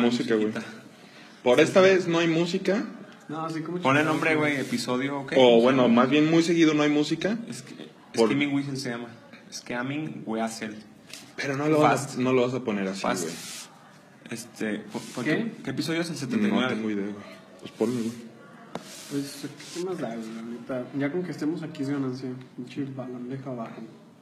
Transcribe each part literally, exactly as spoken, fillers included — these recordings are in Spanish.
música, güey. Por esta vez no hay música. No, así como... Pon el nombre, güey, episodio, ¿ok? O bueno, más bien muy seguido no hay música. Es que, Por... Skimming Whistle se llama. Scamming Weasel. Pero no lo, vas a, no lo vas a poner así, Fast. güey. Este, ¿por, por ¿Qué? ¿Qué episodio es el setenta y nueve? No tengo idea, güey. Pues ponlo, güey. Pues, ¿qué más da, güey? La neta, ya con que estemos aquí es ganancia. Pinche Balam, deja abajo.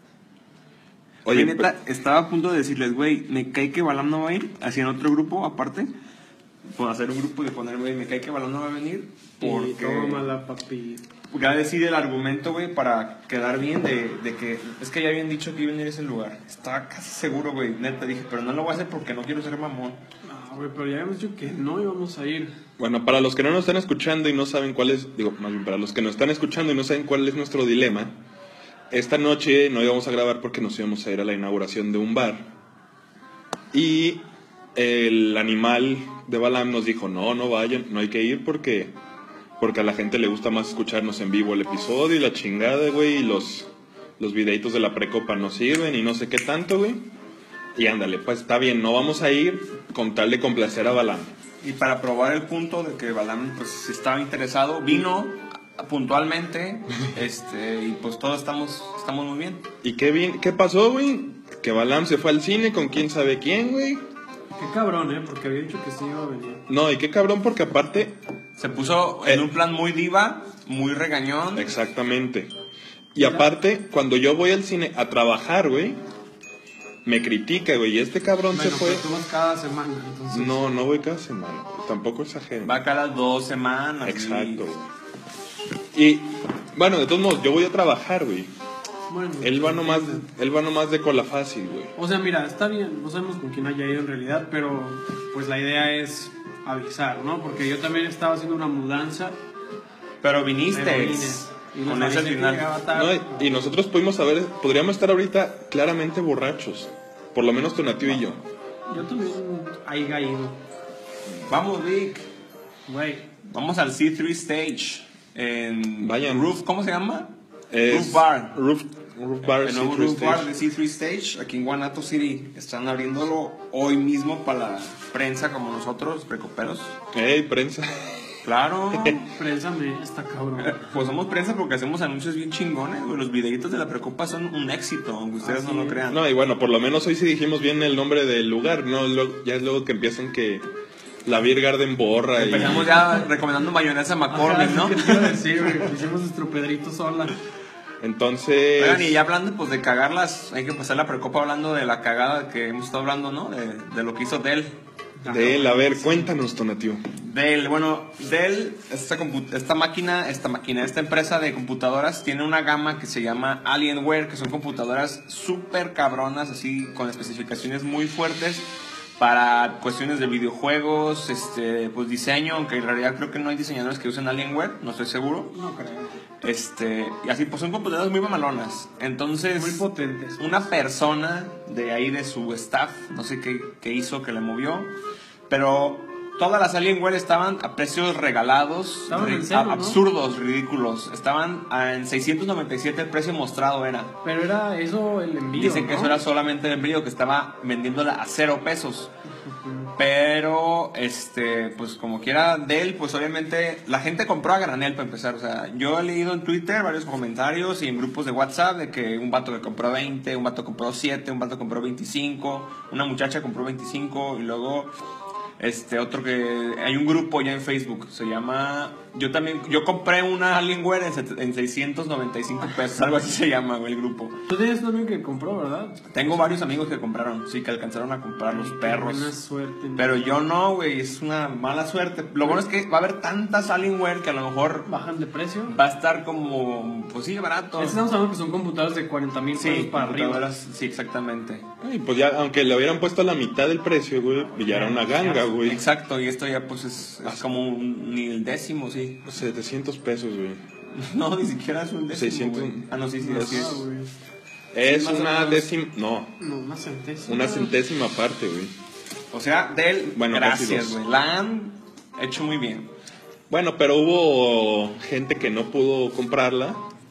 Oye, neta, estaba a punto de decirles, güey, me cae que Balam no va a ir. Hacían otro grupo aparte. Por hacer un grupo y poner, güey, me cae que Balam no va a venir. Porque... Tómala, papi. Ya decide el argumento, güey, para quedar bien de, de que... Es que ya habían dicho que iba a venir a ese lugar. Estaba casi seguro, güey. Neta, dije, pero no lo voy a hacer porque no quiero ser mamón. No, güey, pero ya habíamos dicho que no íbamos a ir. Bueno, para los que no nos están escuchando y no saben cuál es... Digo, más bien, para los que nos están escuchando y no saben cuál es nuestro dilema... Esta noche no íbamos a grabar porque nos íbamos a ir a la inauguración de un bar. Y el animal de Balam nos dijo, no, no vayan, no hay que ir porque... Porque a la gente le gusta más escucharnos en vivo el episodio y la chingada, güey, y los, los videitos de la precopa no sirven y no sé qué tanto, güey. Y ándale, pues está bien, no vamos a ir con tal de complacer a Balam. Y para probar el punto de que Balam, pues, si estaba interesado, vino puntualmente, este, y pues todos estamos, estamos muy bien. ¿Y qué, bien, qué pasó, güey? Que Balam se fue al cine con quién sabe quién, güey. Qué cabrón, ¿eh? Porque había dicho que sí iba a venir. No, y qué cabrón porque aparte... Se puso en un plan muy diva, muy regañón. Exactamente. Y aparte, cuando yo voy al cine a trabajar, güey, me critica, güey. Y este cabrón bueno, se fue... Pero tú vas cada semana, entonces... No, no voy cada semana. Tampoco exagero. Va cada dos semanas. Exacto, güey. Y, bueno, de todos modos, yo voy a trabajar, güey. Bueno, Él va nomás, él va nomás de cola fácil, güey. O sea, mira, está bien, no sabemos con quién haya ido en realidad, pero pues la idea es avisar, ¿no? Porque yo también estaba haciendo una mudanza. Pero viniste. Pero vine. Y Con les ese avisé que final. llegaba tarde. No, y, y nosotros pudimos saber, podríamos estar ahorita claramente borrachos. Por lo menos Tonatiuh y yo. Yo también haya ido. Vamos, Vic. Güey. Vamos al C tres Stage. En Vayan. Roof, ¿cómo se llama? Es Roof Bar. Roof, Roof Bar, El nuevo C tres Roof Bar Stage. de C tres Stage, aquí en Guanato City. Están abriéndolo hoy mismo para la prensa como nosotros, precoperos. Ey, prensa. Claro. Prénsame esta cabrón. Pues somos prensa porque hacemos anuncios bien chingones, güey. Los videitos de la precopa son un éxito, aunque ustedes Así no lo es. crean. No, y bueno, por lo menos hoy sí dijimos bien el nombre del lugar, ¿no? Luego- ya es luego que empiezan que la Beer Garden borra y... Empezamos ya recomendando mayonesa McCormick, ¿no? ¿Qué te iba a decir, güey? Hicimos nuestro Pedrito sola. Entonces... Oigan, y ya hablando pues de cagarlas, hay que pasar la precopa hablando de la cagada que hemos estado hablando, ¿no? De, de lo que hizo Dell. De él, a ver, cuéntanos, Tonatiuh. Dell, bueno, Dell, esta, compu- esta máquina, esta máquina, esta empresa de computadoras tiene una gama que se llama Alienware, que son computadoras súper cabronas, así con especificaciones muy fuertes para cuestiones de videojuegos, este, pues diseño, aunque en realidad creo que no hay diseñadores que usen Alienware, no estoy seguro. No creo. Este, y así, pues son computadoras muy mamalonas. Entonces, Muy potentes. una persona de ahí de su staff, no sé qué, qué hizo, que le movió, pero todas las Alienware estaban a precios regalados, Estaban en ri- cero, a- ¿no? absurdos, ridículos. Estaban a- en seiscientos noventa y siete el precio mostrado era. Pero era eso el envío. Dicen que ¿no? eso era solamente el envío, que estaba vendiéndola a cero pesos. Pero, este, pues como quiera, Dell, pues obviamente la gente compró a granel para empezar. O sea, yo he leído en Twitter varios comentarios y en grupos de WhatsApp de que un vato que compró veinte, un vato compró siete, un vato compró veinticinco, una muchacha compró veinticinco y luego, este, otro que, hay un grupo ya en Facebook, se llama, yo también, yo compré una Alienware en, set- en seiscientos noventa y cinco pesos, algo así se llama, güey, el grupo. Tú tienes también que compró, ¿verdad? Tengo varios amigos que compraron, sí, que alcanzaron a comprar los Qué perros. buena suerte. ¿no? Pero yo no, güey, es una mala suerte. Lo bueno es que va a haber tantas Alienware que a lo mejor Bajan de precio. va a estar como, pues sí, barato. Estamos hablando que son computadoras de cuarenta mil pesos Sí, para arriba. computadoras, sí, exactamente. Ay, pues ya, aunque le hubieran puesto a la mitad del precio, güey, ya era una ganga, güey. Exacto, y esto ya pues es, es como un, ni el décimo, sí. setecientos pesos, güey. No, ni siquiera es un décimo, seiscientos. güey. Ah, no, sí, sí, No, así Ah, es. güey. Es más o una menos. décima... No, No, una centésima. una centésima parte, güey. O sea, Dell, Bueno, casi gracias, dos. güey. La han hecho muy bien. Bueno, pero hubo gente que no pudo comprarla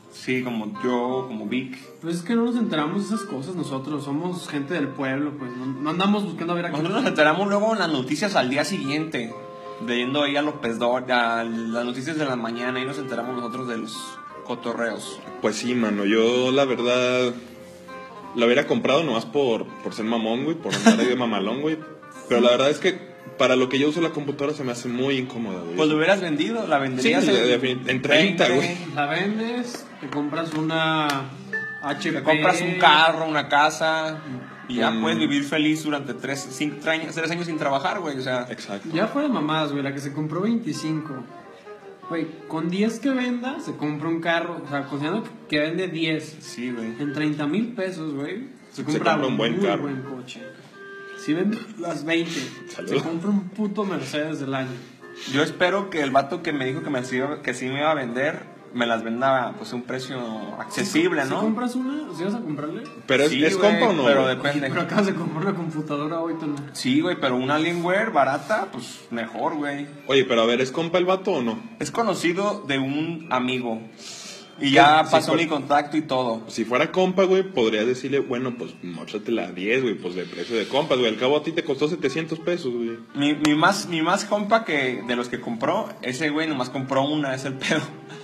Sí, como yo, como Vic. Pues es que no nos enteramos de esas cosas nosotros, somos gente del pueblo, pues no, no andamos buscando a ver a Nosotros nos enteramos luego en las noticias al día siguiente, leyendo ahí a López Dóriga, las noticias de la mañana, y nos enteramos nosotros de los cotorreos. Pues sí, mano, yo la verdad la hubiera comprado nomás por, por ser mamón, güey, por andar ahí de mamalón, güey. Pero la verdad es que para lo que yo uso la computadora se me hace muy incómoda, güey. Pues lo hubieras vendido, la venderías Sí, en, de- de- en treinta, güey. La vendes, te compras una H P. Te compras un carro, una casa, y ya Mm. puedes vivir feliz durante tres, cinco, años, tres años sin trabajar, güey, o sea... Exacto. Ya fuera de mamadas, güey, la que se compró veinticinco. Güey, con diez que venda, se compra un carro. O sea, considerando que vende diez Sí, güey. en treinta mil pesos, güey, se Se compra compra un buen muy carro. buen coche. Si vende las veinte, Salud. se compra un puto Mercedes del año. Yo espero que el vato que me dijo que, me, que sí me iba a vender, me las venda pues a un precio accesible, Si ¿no? compras una, si vas a comprarle. Pero es, Sí, ¿es güey, compa o no? pero güey? depende. Pero acabas de comprar una computadora hoy, Tona. Sí, güey, pero una Alienware barata, pues mejor, güey. Oye, pero a ver, ¿es compa el vato o no? Es conocido de un amigo. Y ya Sí, pasó pues- mi contacto y todo. Si fuera compa, güey, podría decirle, bueno, pues móchatela a diez, güey, pues de precio de compas, güey. Al cabo a ti te costó setecientos pesos, güey. Mi, mi, más, mi más compa que de los que compró, ese güey nomás compró una, es el pedo.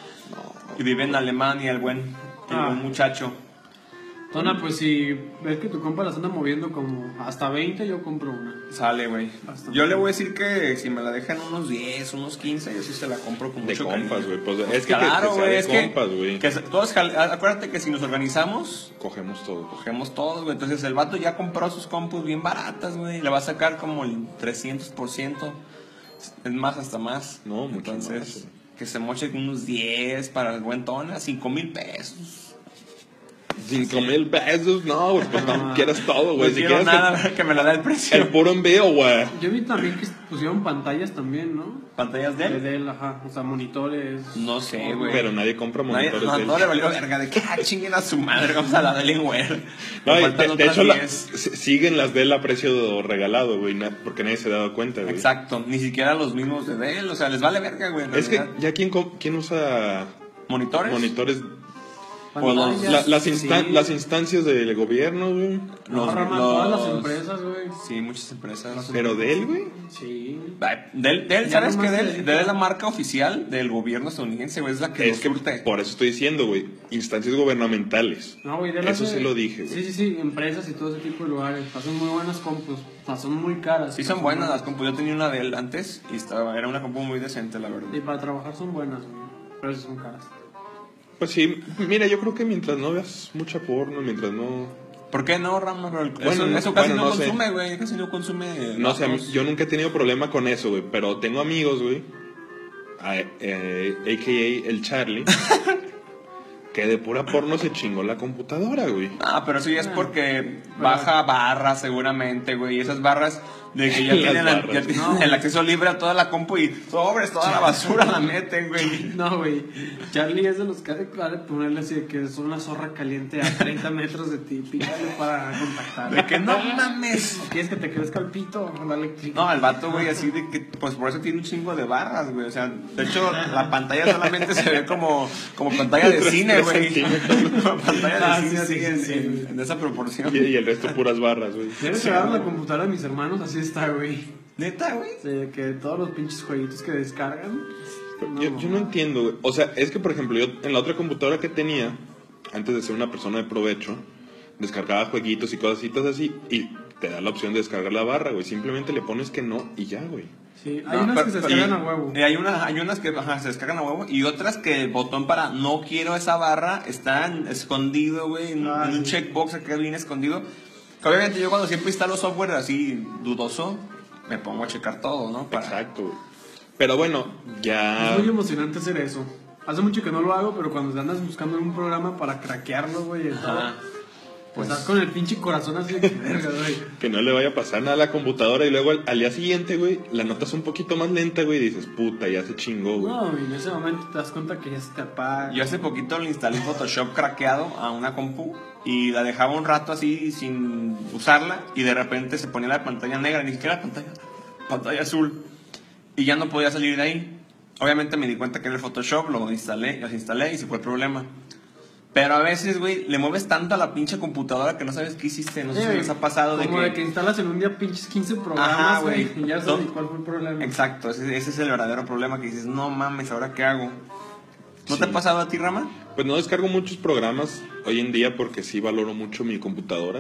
Y vive en Alemania, el buen, el Ah. buen muchacho. Tona, pues si ves que tu compa las anda moviendo como hasta veinte, yo compro una. Sale, güey. Bastante. Yo le voy a decir que si me la dejan unos diez, unos quince, yo sí se la compro con De mucho compas, cariño. güey. Pues es que, que- Claro, que sea güey, de es que, compas, güey. que se- todos jal- acuérdate que si nos organizamos, Cogemos todo. cogemos todos, güey. Entonces el vato ya compró sus compus bien baratas, güey. Le va a sacar como el trescientos por ciento. Es más, hasta más. No, mucho Entonces, más, güey. que se moche unos diez para el buen tona, cinco mil pesos. Cinco mil pesos, no, güey, pues no quieras todo, güey. No Si quiero quieres nada el, que me la da el precio. el puro envío, güey. Yo vi también que pusieron pantallas también, ¿no? ¿Pantallas de De él? Dell, ajá. O sea, monitores. No sé, güey. Pero nadie compra Nadie, monitores no, de no le valió verga de que ah, chinguen a su madre, vamos a la de Alienware. No, Me y faltan de, de otras hecho, la- diez. s- siguen las de él a precio regalado, güey, na- porque nadie se ha dado cuenta, güey. Exacto, ni siquiera los mismos de Dell, o sea, les vale verga, güey. en Es que realidad. ya quién, co- quién usa ¿Monitores? monitores, Pantallas, La- las, instan- sí. las instancias del gobierno, güey. No, Los- Rama, los- todas las empresas, güey. Sí, muchas empresas. Pero de él, güey. Sí. Ay, Dell, Dell, Ya ¿sabes qué? nomás se Dell, dedica- Dell es la marca oficial del gobierno estadounidense, güey, es la que Es nos que surte. por eso estoy diciendo, güey, instancias gubernamentales. No, güey, Dell Eso hace- sí lo dije, güey. Sí, sí, sí, empresas y todo ese tipo de lugares. Hacen muy buenas compus. O sea, son muy caras. Sí, son buenas las compus. Yo tenía una Dell antes y estaba, era una compu muy decente, la verdad. Y para trabajar son buenas, güey. Pero sí son caras. Pues sí, mira, yo creo que mientras no veas mucha porno, mientras no... ¿Por qué no, Ram? Pero Bueno, eso, no- eso casi bueno, no, no sé. consume, güey. Casi no consume. No sé, a mí- datos. yo nunca he tenido problema con eso, güey, pero tengo amigos, güey, a, eh, a k a el Charlie, que de pura porno se chingó la computadora, güey. Ah, pero eso ya es porque baja barras seguramente, güey. Y esas barras de que ya Las tienen, el, barras. ya tienen No. el acceso libre a toda la compu y sobres, toda la basura la meten, güey. No, güey. Charlie es de los que ha de de ponerle así de que es una zorra caliente a treinta metros de ti. Pícale para contactar. De que no mames. ¿Quieres que te crezca el pito? Dale clic. No, el vato, güey, así de que, pues por eso tiene un chingo de barras, güey. O sea, de hecho, la pantalla solamente se ve como, como pantalla de Tres- cine, tres güey. centímetros. Como pantalla de Ah, cine, sí, así, sí, en, sí, en- sí. en esa proporción. Y, y el resto puras barras, güey. Debes Sí, grabar la no. computadora de mis hermanos, así está, güey. Neta, güey. O sea, que todos los pinches jueguitos que descargan. Yo, yo no entiendo, güey. O sea, es que, por ejemplo, yo en la otra computadora que tenía, antes de ser una persona de provecho, descargaba jueguitos y cositas así, y te da la opción de descargar la barra, güey. Simplemente le pones que no y ya, güey. Sí, hay No, unas pero- que se pero- descargan a huevo. y hay, una, hay unas que ajá, se descargan a huevo y otras que el botón para no quiero esa barra está en- escondido, güey, en, Ah, en un sí. checkbox acá bien escondido. Que obviamente yo cuando siempre instalo software así dudoso, me pongo a checar todo, ¿no? Para- Exacto, güey. Pero bueno, ya... Es muy emocionante hacer eso. Hace mucho que no lo hago, pero cuando andas buscando un programa para craquearlo, güey, y todo, Ajá. pues Pues- estás con el pinche corazón así de que verga, güey. Que no le vaya a pasar nada a la computadora y luego al, al día siguiente, güey, la notas un poquito más lenta, güey, y dices, puta, ya se chingó, güey. No, y en ese momento te das cuenta que ya se te apaga. Yo hace poquito le instalé Photoshop craqueado a una compu y la dejaba un rato así sin usarla y de repente se ponía la pantalla negra, ni siquiera la pantalla, pantalla azul y ya no podía salir de ahí. Obviamente me di cuenta que era el Photoshop, lo instalé, lo instalé y se fue el problema. Pero a veces, güey, le mueves tanto a la pinche computadora que no sabes qué hiciste. No sé si les ha pasado de como que... de que instalas en un día pinches quince programas, Ajá, güey, güey. y ya sabes ni cuál fue el problema. Exacto, ese, ese es el verdadero problema, que dices, no mames, ¿ahora qué hago? ¿No Sí. te ha pasado a ti, Rama? Pues no descargo muchos programas hoy en día porque sí valoro mucho mi computadora.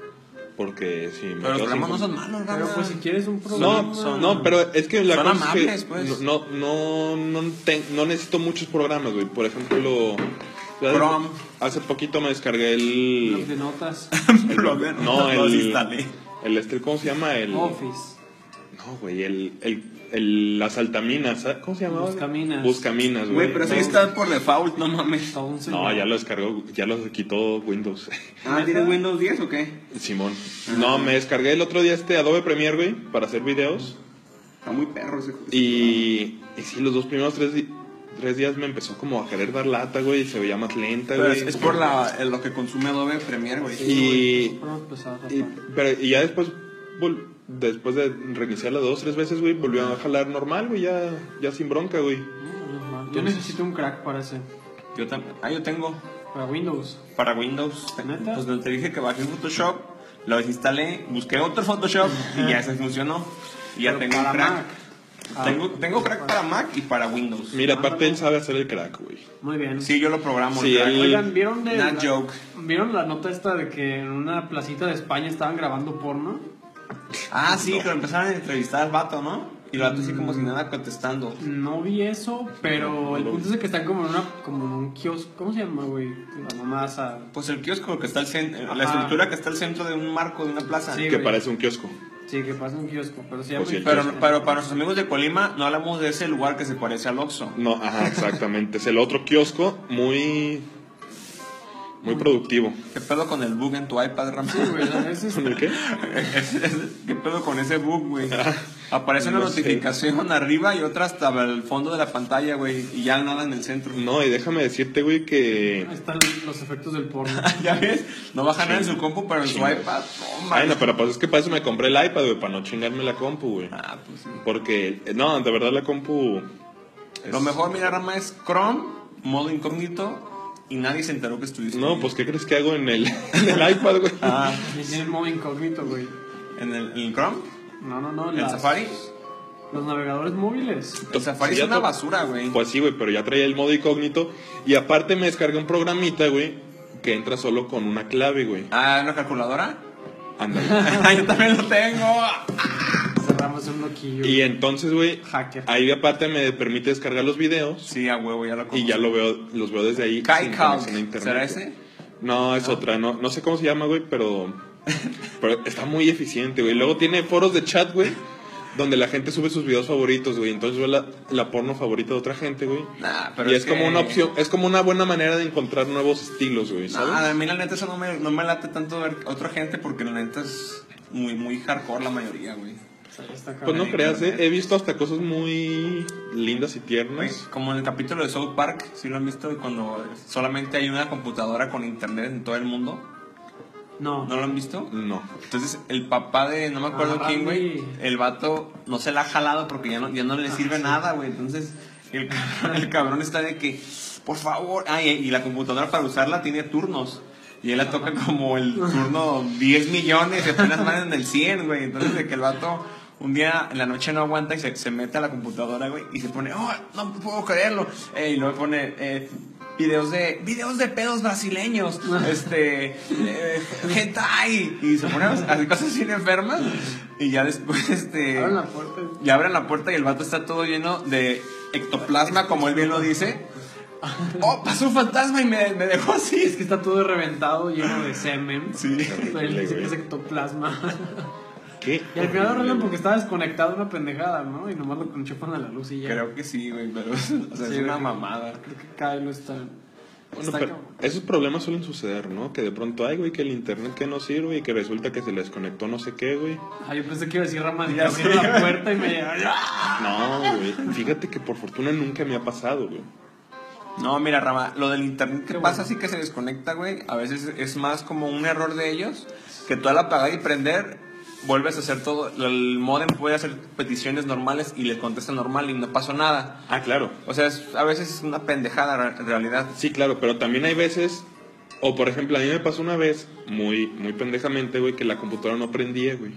Porque si me Pero los quedo sin programas no com- son malos, Rama. Pero pues si quieres un programa... No, son- no, pero es que la son cosa es que amables, pues. no, no, no, te- no necesito muchos programas, güey. Por ejemplo, Chrome. hace poquito me descargué Blog el, de notas, el- Blogger, no, los el, instalé. el este, ¿cómo se llama? El, Office. no, güey, el, el, el, las altaminas, ¿sabes? ¿Cómo se llama? Buscaminas. Buscaminas, güey. Güey, pero eso ya está por default, no mames. Todo un señor. No, ya lo descargó, ya lo quitó Windows. Ah, ¿tienes Windows diez o qué? Simón. No, me descargué el otro día este Adobe Premiere, güey, para hacer videos. Está muy perro ese. Y, y sí, los dos primeros tres, di- tres días me empezó como a querer dar lata, güey, y se veía más lenta, Pero güey. es, es por la, el- lo que consume Adobe Premiere, güey. Y, Programas pesados, y, rapaz. pero, y ya después, vol- después de reiniciarla dos, tres veces, güey, volvió a jalar normal, güey, ya, ya sin bronca, güey. Yo necesito un crack para ese. Yo también. Ah, yo tengo Para Windows. para Windows. ¿Neta? Pues te dije que bajé Photoshop, lo desinstalé, busqué otro Photoshop y ya se funcionó. Y ya Pero tengo un para crack. Mac. Ah, Tengo, tengo crack para Mac y para Windows. Mira, aparte él sabe hacer el crack, güey. Muy bien. Sí, yo lo programo. Sí, el crack. él- Oigan, ¿vieron de Not la, joke. ¿vieron la nota esta de que en una placita de España estaban grabando porno? Ah, sí, que lo empezaron a entrevistar al vato, ¿no? Y el vato así como si nada contestando. No vi eso, pero el punto es de que están como en una como en un kiosco, ¿cómo se llama, güey? La mamasa. Pues el kiosco que está al centro, la Ajá. estructura que está al centro de un marco de una plaza. Sí, Que güey. parece un kiosco. Sí, que pasa un kiosco, pero se llama Pues sí, el Pero, kiosco. pero para nuestros amigos de Colima no hablamos de ese lugar que se parece al Oxxo. No, ajá, exactamente. Es el otro kiosco muy, muy productivo. ¿Qué pedo con el bug en tu iPad, Ramón? Sí, güey, ese es ¿Con el qué? ¿Qué pedo con ese bug, güey? Aparece una no sé. notificación arriba y otra hasta el fondo de la pantalla, güey, y ya nada en el centro. No, y déjame decirte, güey, que... Ahí están los efectos del porno. ¿Ya ves? No baja nada en Sí. su compu, pero en su Chingas. iPad, no, Ay, no, man. pero pues es que para eso me compré el iPad, güey, para no chingarme la compu, güey. Ah, pues sí. Porque, eh, no, de verdad la compu... es- Lo mejor, mira, Rama, es Chrome, modo incógnito, y nadie se enteró que estuviste No, ahí. pues ¿qué crees que hago en el, en el iPad, güey? Ah, Y tiene el modo incógnito, güey. ¿en el, en el Chrome? No, no, no. ¿En las- Safari? Los navegadores móviles. El Safari Sí, es ya una to- basura, güey. Pues sí, güey, pero ya traía el modo incógnito. Y aparte me descargué un programita, güey, que entra solo con una clave, güey. Ah, ¿una calculadora? Ándale. Yo también lo tengo. Cerramos un loquillo. Y entonces, güey, Hacker. ahí aparte me permite descargar los videos. Sí, a huevo, ya lo conozco. Y ya lo veo, los veo desde ahí. Kai sin Calc, conexión a internet, ¿será güey. ese? No, es otra, no, no sé cómo se llama, güey, pero, pero está muy eficiente, güey. Luego tiene foros de chat, güey, donde la gente sube sus videos favoritos, güey. Entonces ve la, la porno favorita de otra gente, güey. Nah, pero Y es, como que- una opción, es como una buena manera de encontrar nuevos estilos, güey, ¿sabes? Ah, a mí la neta eso no me, no me late tanto ver otra gente porque la neta es muy, muy hardcore la mayoría, güey. Ahí está, Pues no cabrón. creas, eh, he visto hasta cosas muy lindas y Güey, tiernas. como en el capítulo de South Park, ¿sí lo han visto? Y cuando solamente hay una computadora con internet en todo el mundo. No. ¿No lo han visto? No. Entonces, el papá de, no me acuerdo Ah, quién, güey, Randy. el vato no se la ha jalado porque ya no, ya no le sirve nada, güey. Entonces, el, el cabrón está de que, por favor, ah, y, y la computadora para usarla tiene turnos. Y él la toca como el turno diez millones y apenas van en el cien, güey. Entonces, de que el vato un día en la noche no aguanta y se, se mete a la computadora, güey, y se pone, oh, no puedo creerlo. Eh, y luego pone, eh, videos de videos de pedos brasileños, este, eh, hentai, y se pone a hacer cosas así enfermas. Y ya después, este, Abren la puerta. y abren la puerta y el vato está todo lleno de ectoplasma, como él bien lo dice. Oh, pasó un fantasma y me, me dejó Es así. que está todo reventado, lleno de semen. Sí. Pero él dice que güey. es ectoplasma. ¿Qué? Y al final lo arreglan porque estaba desconectado una pendejada, ¿no? Y nomás lo enchufan a la luz y ya. Creo que sí, güey, pero o sea, Sí, es una güey. mamada. Creo que Kylo está. Bueno, está pero cabrón. esos problemas suelen suceder, ¿no? Que de pronto hay, güey, que el internet que no sirve y que resulta que se le desconectó no sé qué, güey. Ah, yo pensé que iba a decir ramas y Ya abrieron sé, la güey. puerta y me. No, güey. Fíjate que por fortuna nunca me ha pasado, güey. No, mira, Rama, lo del internet que Qué pasa bueno. así que se desconecta, güey, a veces es más como un error de ellos, que tú al apagar y prender, vuelves a hacer todo, el modem puede hacer peticiones normales y le contesta normal y no pasó nada. Ah, claro. O sea, es- a veces es una pendejada en realidad. Sí, claro, pero también hay veces O por ejemplo, a mí me pasó una vez, muy, muy pendejamente, güey, que la computadora no prendía, güey.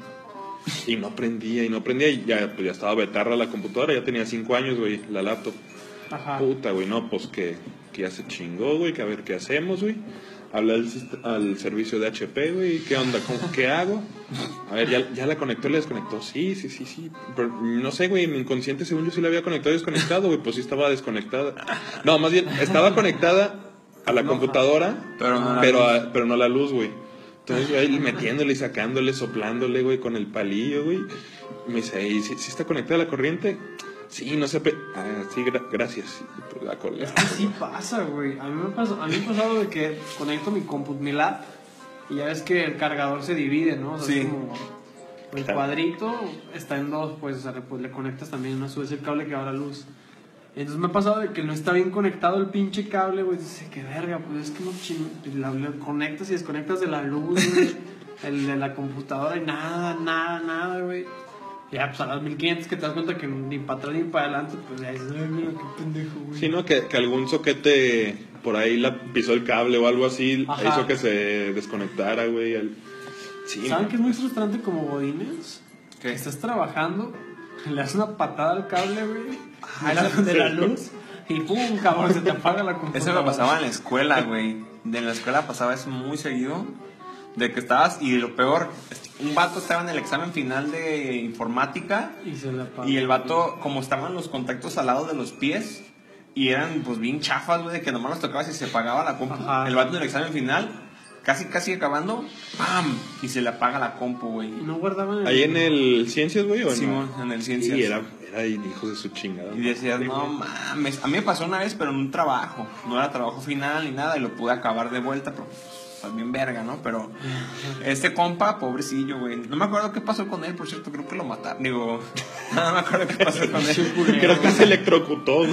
Y no prendía, y no prendía, y ya, pues ya estaba betarra la computadora, ya tenía cinco años, güey, la laptop. Ajá. Puta, güey, no, pues que, que ya se chingó, güey, que a ver qué hacemos, güey. Habla al, sist- al servicio de H P, güey, ¿qué onda? ¿Cómo, ¿Qué hago? A ver, ¿ya, ya la conectó y la desconectó? Sí, sí, sí, sí. Pero no sé, güey, mi inconsciente, según yo, sí la había conectado y desconectado, güey, pues sí estaba desconectada. No, más bien, estaba conectada a la computadora, Pero no la pero, luz. a- pero no la luz, güey. Entonces, yo ahí metiéndole y sacándole, soplándole, güey, con el palillo, güey. Me dice, ¿y si, si está conectada la corriente? Sí, no sé. pe- Ah, sí, gra- gracias. Sí, pues la colgué. Es que sí pasa, güey. A mí me pasó, a mí me ha pasado de que conecto mi compu, mi lap, y ya ves que el cargador se divide, ¿no? O sea, Sí. es como el Claro. cuadrito está en dos, pues, o sea, pues le conectas también, ¿no? Subes el cable que va a la luz. Entonces me ha pasado de que no está bien conectado el pinche cable, güey. Dice, qué verga, pues es que no ching... la- le conectas y desconectas de la luz, güey. El de la computadora y nada, nada, nada, güey. Ya, pues a las mil quinientos que te das cuenta que ni para atrás ni para adelante, pues ya dices, ay, mira qué pendejo, güey. Sí, ¿no? Que, que algún soquete por ahí la pisó el cable o algo así, Ajá. hizo que se desconectara, güey. el- Sí, ¿Saben no. qué es muy frustrante como godines? ¿Qué? Que estás trabajando, le das una patada al cable, güey, Ah, de, la, eso- de la luz, y pum, cabrón, se te apaga la computadora. Eso me pasaba en la escuela, güey. En la escuela pasaba eso muy seguido. De que estabas, y lo peor, un vato estaba en el examen final de informática. Y se le apaga. Y el vato, como estaban los contactos al lado de los pies, y eran pues bien chafas, güey, de que nomás los tocabas y se apagaba la compu. Ajá. El vato en el examen final, casi casi acabando, ¡pam! Y se le apaga la compu, güey. Y no guardaban el... Ahí en el Ciencias, güey, o Simón, no? en el Ciencias. Sí, era, era hijos de su chingada. Y decías, no mames, a mí me pasó una vez, pero en un trabajo. No era trabajo final ni nada, y lo pude acabar de vuelta, pero pues, bien verga, ¿no? Pero este compa, pobrecillo, güey. No me acuerdo qué pasó con él, por cierto, creo que lo mataron. Digo, no me acuerdo qué pasó con él. Creo que se electrocutó, güey.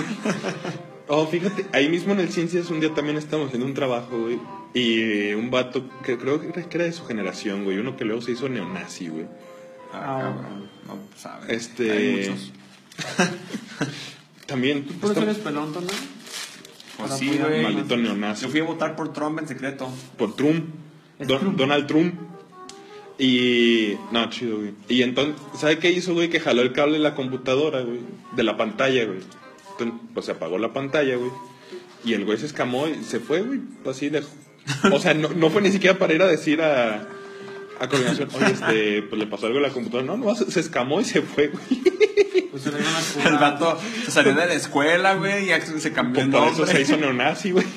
Oh, fíjate, ahí mismo en el Ciencias un día también estábamos haciendo un trabajo, güey. Y eh, un vato que creo que era, que era de su generación, güey. Uno que luego se hizo neonazi, güey. Ah, cabrón. No, pues, a ver. Este- Hay muchos. También. ¿Tú por eso está- eres pelón, ¿no? Pues Para sí, apoyar güey. Maldito neonazi. Yo fui a votar por Trump en secreto. Por Trump. Es Don- Trump. Donald Trump. Y. No, chido, güey. Y entonces, ¿sabe qué hizo, güey? Que jaló el cable de la computadora, güey. De la pantalla, güey. Entonces, pues se apagó la pantalla, güey. Y el güey se escamó y se fue, güey. Así dejó. O sea, no, no fue ni siquiera para ir a decir a. A coordinación, oye, este, pues le pasó algo a la computadora. No, no, se, se escamó y se fue, güey. Pues se le iban a cobrar. El vato se salió de la escuela, güey, y ya se cambió el Por eso nombre. se hizo neonazi, güey.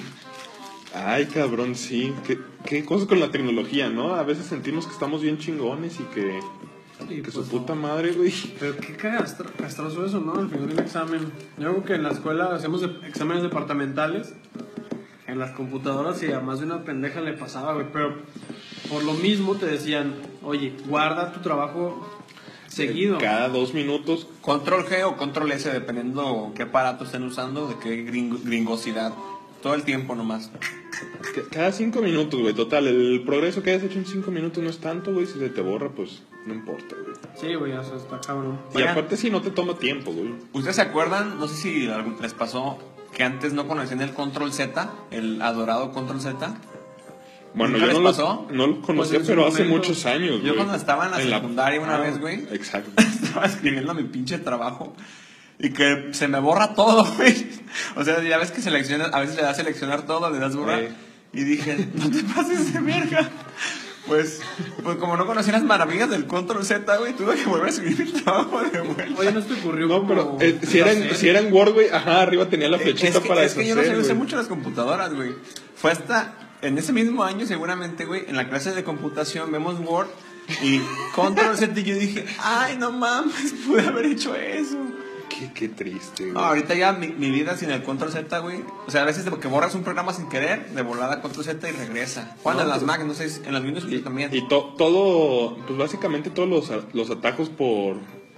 Ay, cabrón, sí. ¿Qué, qué cosas con la tecnología, ¿no? A veces sentimos que estamos bien chingones y que, Y que pues su no. puta madre, güey. Pero qué castro- castroso eso, ¿no? Al final del examen. Yo creo que en la escuela hacemos de- exámenes departamentales en las computadoras y a más de una pendeja le pasaba, güey. Pero por lo mismo te decían, oye, guarda tu trabajo seguido. Cada dos minutos. Control G o Control S, dependiendo qué aparato estén usando, de qué gringo- gringosidad. Todo el tiempo nomás. ca- Cada cinco minutos, güey. Total, el progreso que hayas hecho en cinco minutos no es tanto, güey. Si se te borra, pues no importa, güey. Sí, güey, eso está cabrón. Y Oigan. aparte, sí, no te toma tiempo, güey. ¿Ustedes se acuerdan? No sé si algún- les pasó que antes no conocían el Control Z, el adorado Control Z. Bueno, ¿Nunca yo no les lo, pasó? no lo conocía, Pues en su pero hace momento- muchos años, güey. Yo cuando estaba en la secundaria una Ah, vez, güey. Exacto. Estaba escribiendo mi pinche trabajo y que se me borra todo, güey. O sea, ya ves que seleccionas, a veces le das seleccionar todo, le das borrar. Eh. Y dije, no te pases de verga. Pues, pues como no conocía las maravillas del Control Z, güey, tuve que volver a escribir mi trabajo de vuelta. Oye, ¿no se te ocurrió No, como pero eh, si, era en, hacer? si era en Word, güey, ajá, arriba tenía la flechita es que, para es que yo no sé deshacer, usar güey. mucho las computadoras, güey. Fue hasta en ese mismo año, seguramente, güey, en la clase de computación vemos Word y Control Z y yo dije, ay, no mames, pude haber hecho eso. Qué, qué triste, güey. No, ahorita ya mi, mi vida sin el Control Z, güey. O sea, a veces que borras un programa sin querer, de volada Control Z y regresa. Cuando No, en las pues- Mac, no sé, si- en las Windows Y, también. y to- todo, pues básicamente todos los, a- los atajos por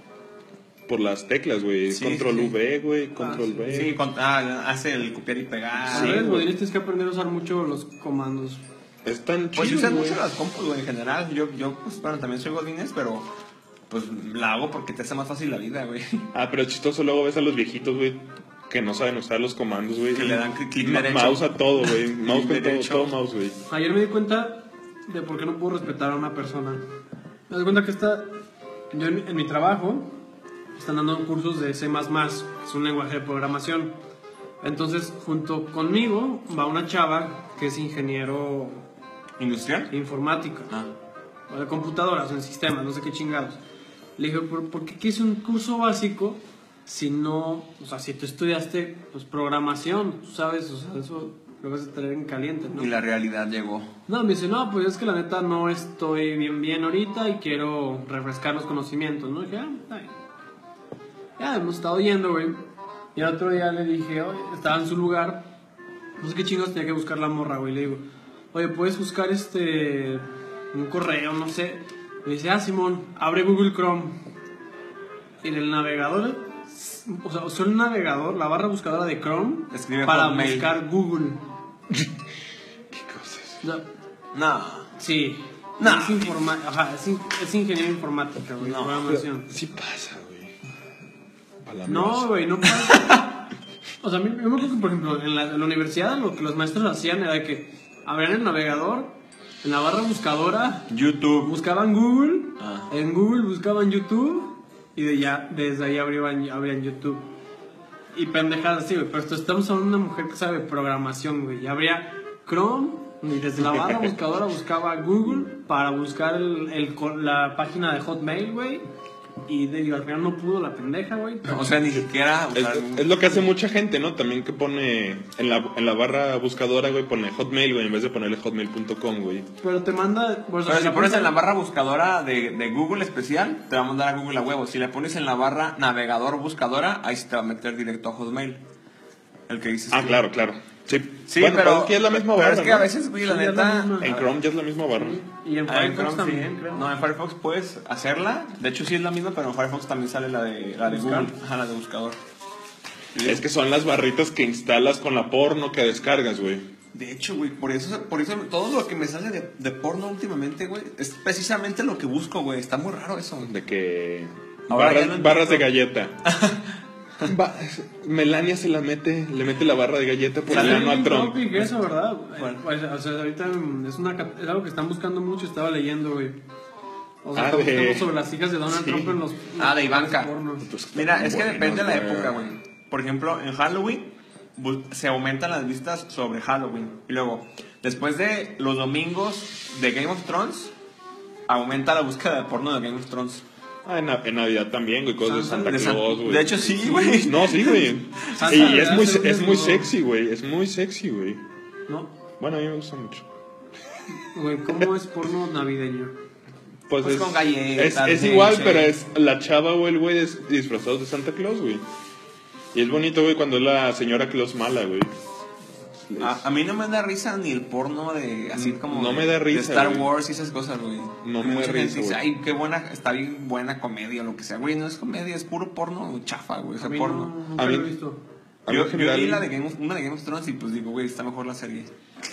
por las teclas, güey. Sí, Control sí. V, güey, Control V. Sí, con- ah, hace el copiar y pegar. A Sí, ver, güey. güey, tienes que aprender a usar mucho los comandos. Están Pues yo chidos, usan güey. mucho las compus, güey, en general. Yo, yo, pues, bueno, también soy godines, pero pues la hago porque te hace más fácil la vida, güey. Ah, pero chistoso, luego ves a los viejitos, güey, que no saben usar los comandos, güey. Que le dan clic, clic Ma- derecho. Mouse a todo, güey. Mouse con todo, derecho. todo mouse, güey. Ayer me di cuenta de por qué no puedo respetar a una persona. Me di cuenta que está... Yo en, en mi trabajo están dando cursos de C++, que es un lenguaje de programación. Entonces, junto conmigo va una chava que es ingeniero ¿Industrial? informática. Ah. O de computadoras, en sistemas, no sé qué chingados. Le dije, ¿por, por qué quieres un curso básico si no, o sea, si tú estudiaste pues programación, tú sabes, o sea, eso lo vas a tener en caliente, ¿no? Y la realidad llegó. No, me dice, no, pues es que la neta no estoy bien bien ahorita y quiero refrescar los conocimientos, ¿no? Y dije, ah, está bien. Ya hemos estado yendo, güey. Y el otro día le dije, oye, estaba en su lugar, no sé qué chingos tenía que buscar la morra, güey. Le digo, oye, ¿puedes buscar este, un correo, no sé? Me dice, ah, Simón, abre Google Chrome. Y en el navegador, o sea, usó el navegador, la barra buscadora de Chrome, Escribe para Hotmail. buscar Google. ¿Qué cosas? O sea, No. sí. No. Es, informa Ajá, es, in es ingeniero informática, güey. No, programación. Sí pasa, güey. Palabras. No, güey, no pasa. O sea, a mí, yo me acuerdo que, por ejemplo, en la, en la universidad lo que los maestros hacían era de que abrían el navegador, en la barra buscadora, YouTube. buscaban Google, Ah. en Google buscaban YouTube, y de ya, desde ahí abrían, abrían YouTube. Y pendejadas así, güey. Pero esto, estamos hablando de una mujer que sabe programación, güey. Y abría Chrome, y desde la barra buscadora buscaba Google para buscar el, el, la página de Hotmail, güey. Y de, digo, al final no pudo la pendeja, güey. O sea, ni siquiera. O Es, sea, es lo que hace mucha gente, ¿no? También que pone en la, en la barra buscadora, güey, pone Hotmail, güey, en vez de ponerle hotmail punto com, güey. Pero te manda... Pues, Pero si la pones pones en la barra buscadora de, de Google especial, te va a mandar a Google a huevo. Si le pones en la barra navegador buscadora, ahí sí te va a meter directo a Hotmail. El que dices. Ah, tú. claro, claro. Sí, Sí, Bueno, pero. es que es la misma pero barra, es que ¿no? a veces, güey, la Sí, es la neta. misma. En Chrome ya es la misma barra. Y en Ah, en Firefox Chrome también, sí. creo. No, en Firefox puedes hacerla. De hecho, sí es la misma, pero en Firefox también sale la de, la de ¿Buscar? Google. Ajá, la de buscador. Es que son las barritas que instalas con la porno que descargas, güey. De hecho, güey, por eso, por eso todo lo que me sale de, de porno últimamente, güey, es precisamente lo que busco, güey. Está muy raro eso. De que... Ahora ya Barras, no barras de entiendo. galleta. Va- Melania se la mete, le mete la barra de galleta por Sale el ano a bien Trump. topic eso, ¿verdad? ¿Cuál? Pues, o sea, ahorita mm, es, una, cap- es algo que están buscando mucho, estaba leyendo, güey. O sea, Ah, están de- buscando sobre las hijas de Donald Sí. Trump en los... Ah, de Ivanka. pornos. Pues, Mira, es que bueno, depende de la güey. época, güey. Por ejemplo, en Halloween bu- se aumentan las vistas sobre Halloween. Y luego, después de los domingos de Game of Thrones, aumenta la búsqueda de porno de Game of Thrones. Ah, en, en Navidad también, güey, cosas de Santa De San- Claus, güey. de hecho, sí, güey. No, sí, güey. Santa Y es Navidad muy, se une es muy todo. sexy, güey. Es muy sexy, güey. ¿No? Bueno, a mí me gusta mucho. Güey, ¿cómo es porno navideño? Pues, Pues es, con galletas, es, es igual, leche. pero es la chava o el güey des- disfrazados de Santa Claus, güey. Y es bonito, güey, cuando es la señora Claus mala, güey. A, a mí no me da risa ni el porno de así como No de- me da risa, de Star güey. Wars y esas cosas, güey. No Que me da mucha gente risa, dice, güey. ay, qué buena, está bien buena comedia o lo que sea, güey, no es comedia, es puro porno chafa, güey, A ese mí porno. no, nunca A mí- lo he visto. A mí Yo, en yo general- vi la de Game of, una de Game of Thrones y pues digo, güey, está mejor la serie.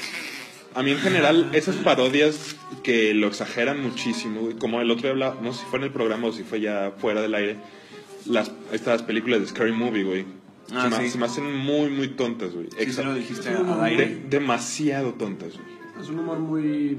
A mí en general, esas parodias que lo exageran muchísimo, güey, como el otro día hablaba, no sé si fue en el programa o si fue ya fuera del aire, las, estas películas de Scary Movie, güey. Ah, se, me, sí. se me hacen muy, muy tontas, güey. Sí, se lo dijiste Es un al aire. De- demasiado tontas, güey. Es un humor muy...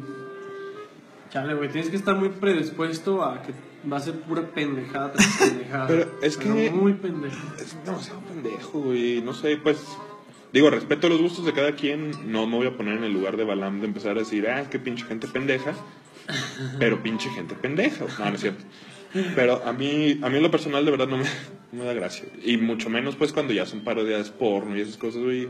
Chale, güey, tienes que estar muy predispuesto a que va a ser pura pendejada tras pendejada. Pero es que- muy pendeja. Es demasiado pendejo, güey. No sé, pues. Digo, respeto los gustos de cada quien. No me voy a poner en el lugar de Balam de empezar a decir, ah, qué pinche gente pendeja. Pero pinche gente pendeja. No, no es cierto. Pero a mí, a mí en lo personal, de verdad, no me, no me da gracia. Y mucho menos, pues, cuando ya son parodias porno y esas cosas, güey.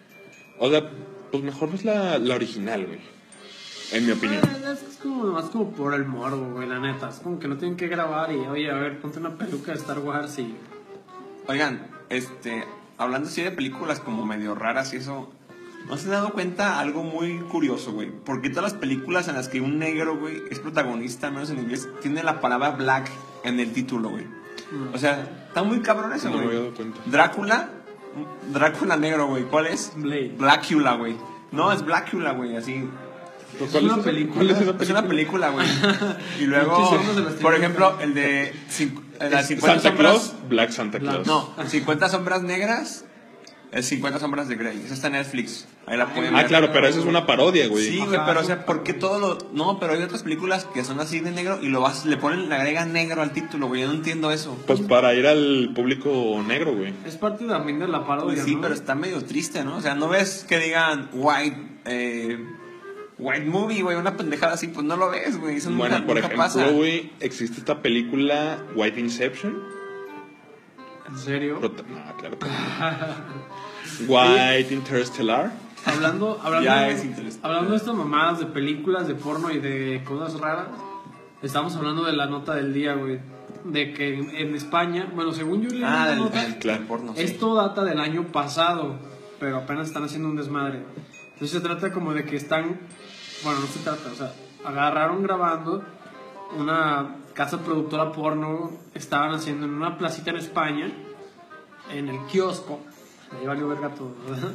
O sea, pues mejor es la, la original, güey. En mi opinión. Ah, Es, es como más como por el morbo, güey, la neta. Es como que no tienen que grabar y, oye, a ver, ponte una peluca de Star Wars y... Oigan, este, hablando así de películas como medio raras y eso, ¿no se han dado cuenta algo muy curioso, güey? Porque todas las películas en las que un negro, güey, es protagonista, al menos en inglés, tiene la palabra black en el título, güey. Mm. O sea, está muy cabrón eso, No me güey. había dado cuenta. Drácula, Drácula negro, güey. ¿Cuál es? Blade. Blackula, güey. No, es Blackula, güey, así. Pues, una esa- película. ¿Cuál es esa Es una película, güey. Y luego, Muchísimos de las por películas. ejemplo, el de cincu- las cincuenta Santa sombras... Claus, Black Santa Claus. No, cincuenta sombras negras Es cincuenta sombras de Grey. Esa está en Netflix. Ahí la pueden Ah, ver. claro, pero eso es una parodia, güey. Sí, güey, Ajá. pero o sea, ¿por qué todo lo...? No, pero hay otras películas que son así de negro y lo vas, le ponen, le agregan negro al título, güey. Yo no entiendo eso. Pues para ir al público negro, güey. Es parte también de la parodia, Pues sí, ¿no? pero está medio triste, ¿no? O sea, no ves que digan white, eh, white movie, güey, una pendejada así, pues no lo ves, güey. Eso Bueno, nunca, por nunca ejemplo, pasa. güey, existe esta película White Inception. ¿En serio? Prota- no, claro que no. White Interstellar. Hablando, hablando, Ya es interesante. hablando de estas mamadas de películas, de porno y de cosas raras, estamos hablando de la nota del día, güey. De que en, en España, bueno, según yo leí Ah, la del, nota, del, claro. del porno, sí. esto data del año pasado, pero apenas están haciendo un desmadre. Entonces se trata como de que están, bueno, no se trata, o sea, agarraron grabando una casa productora porno, estaban haciendo en una placita en España, en el kiosco. Ahí valió verga todo, ¿verdad?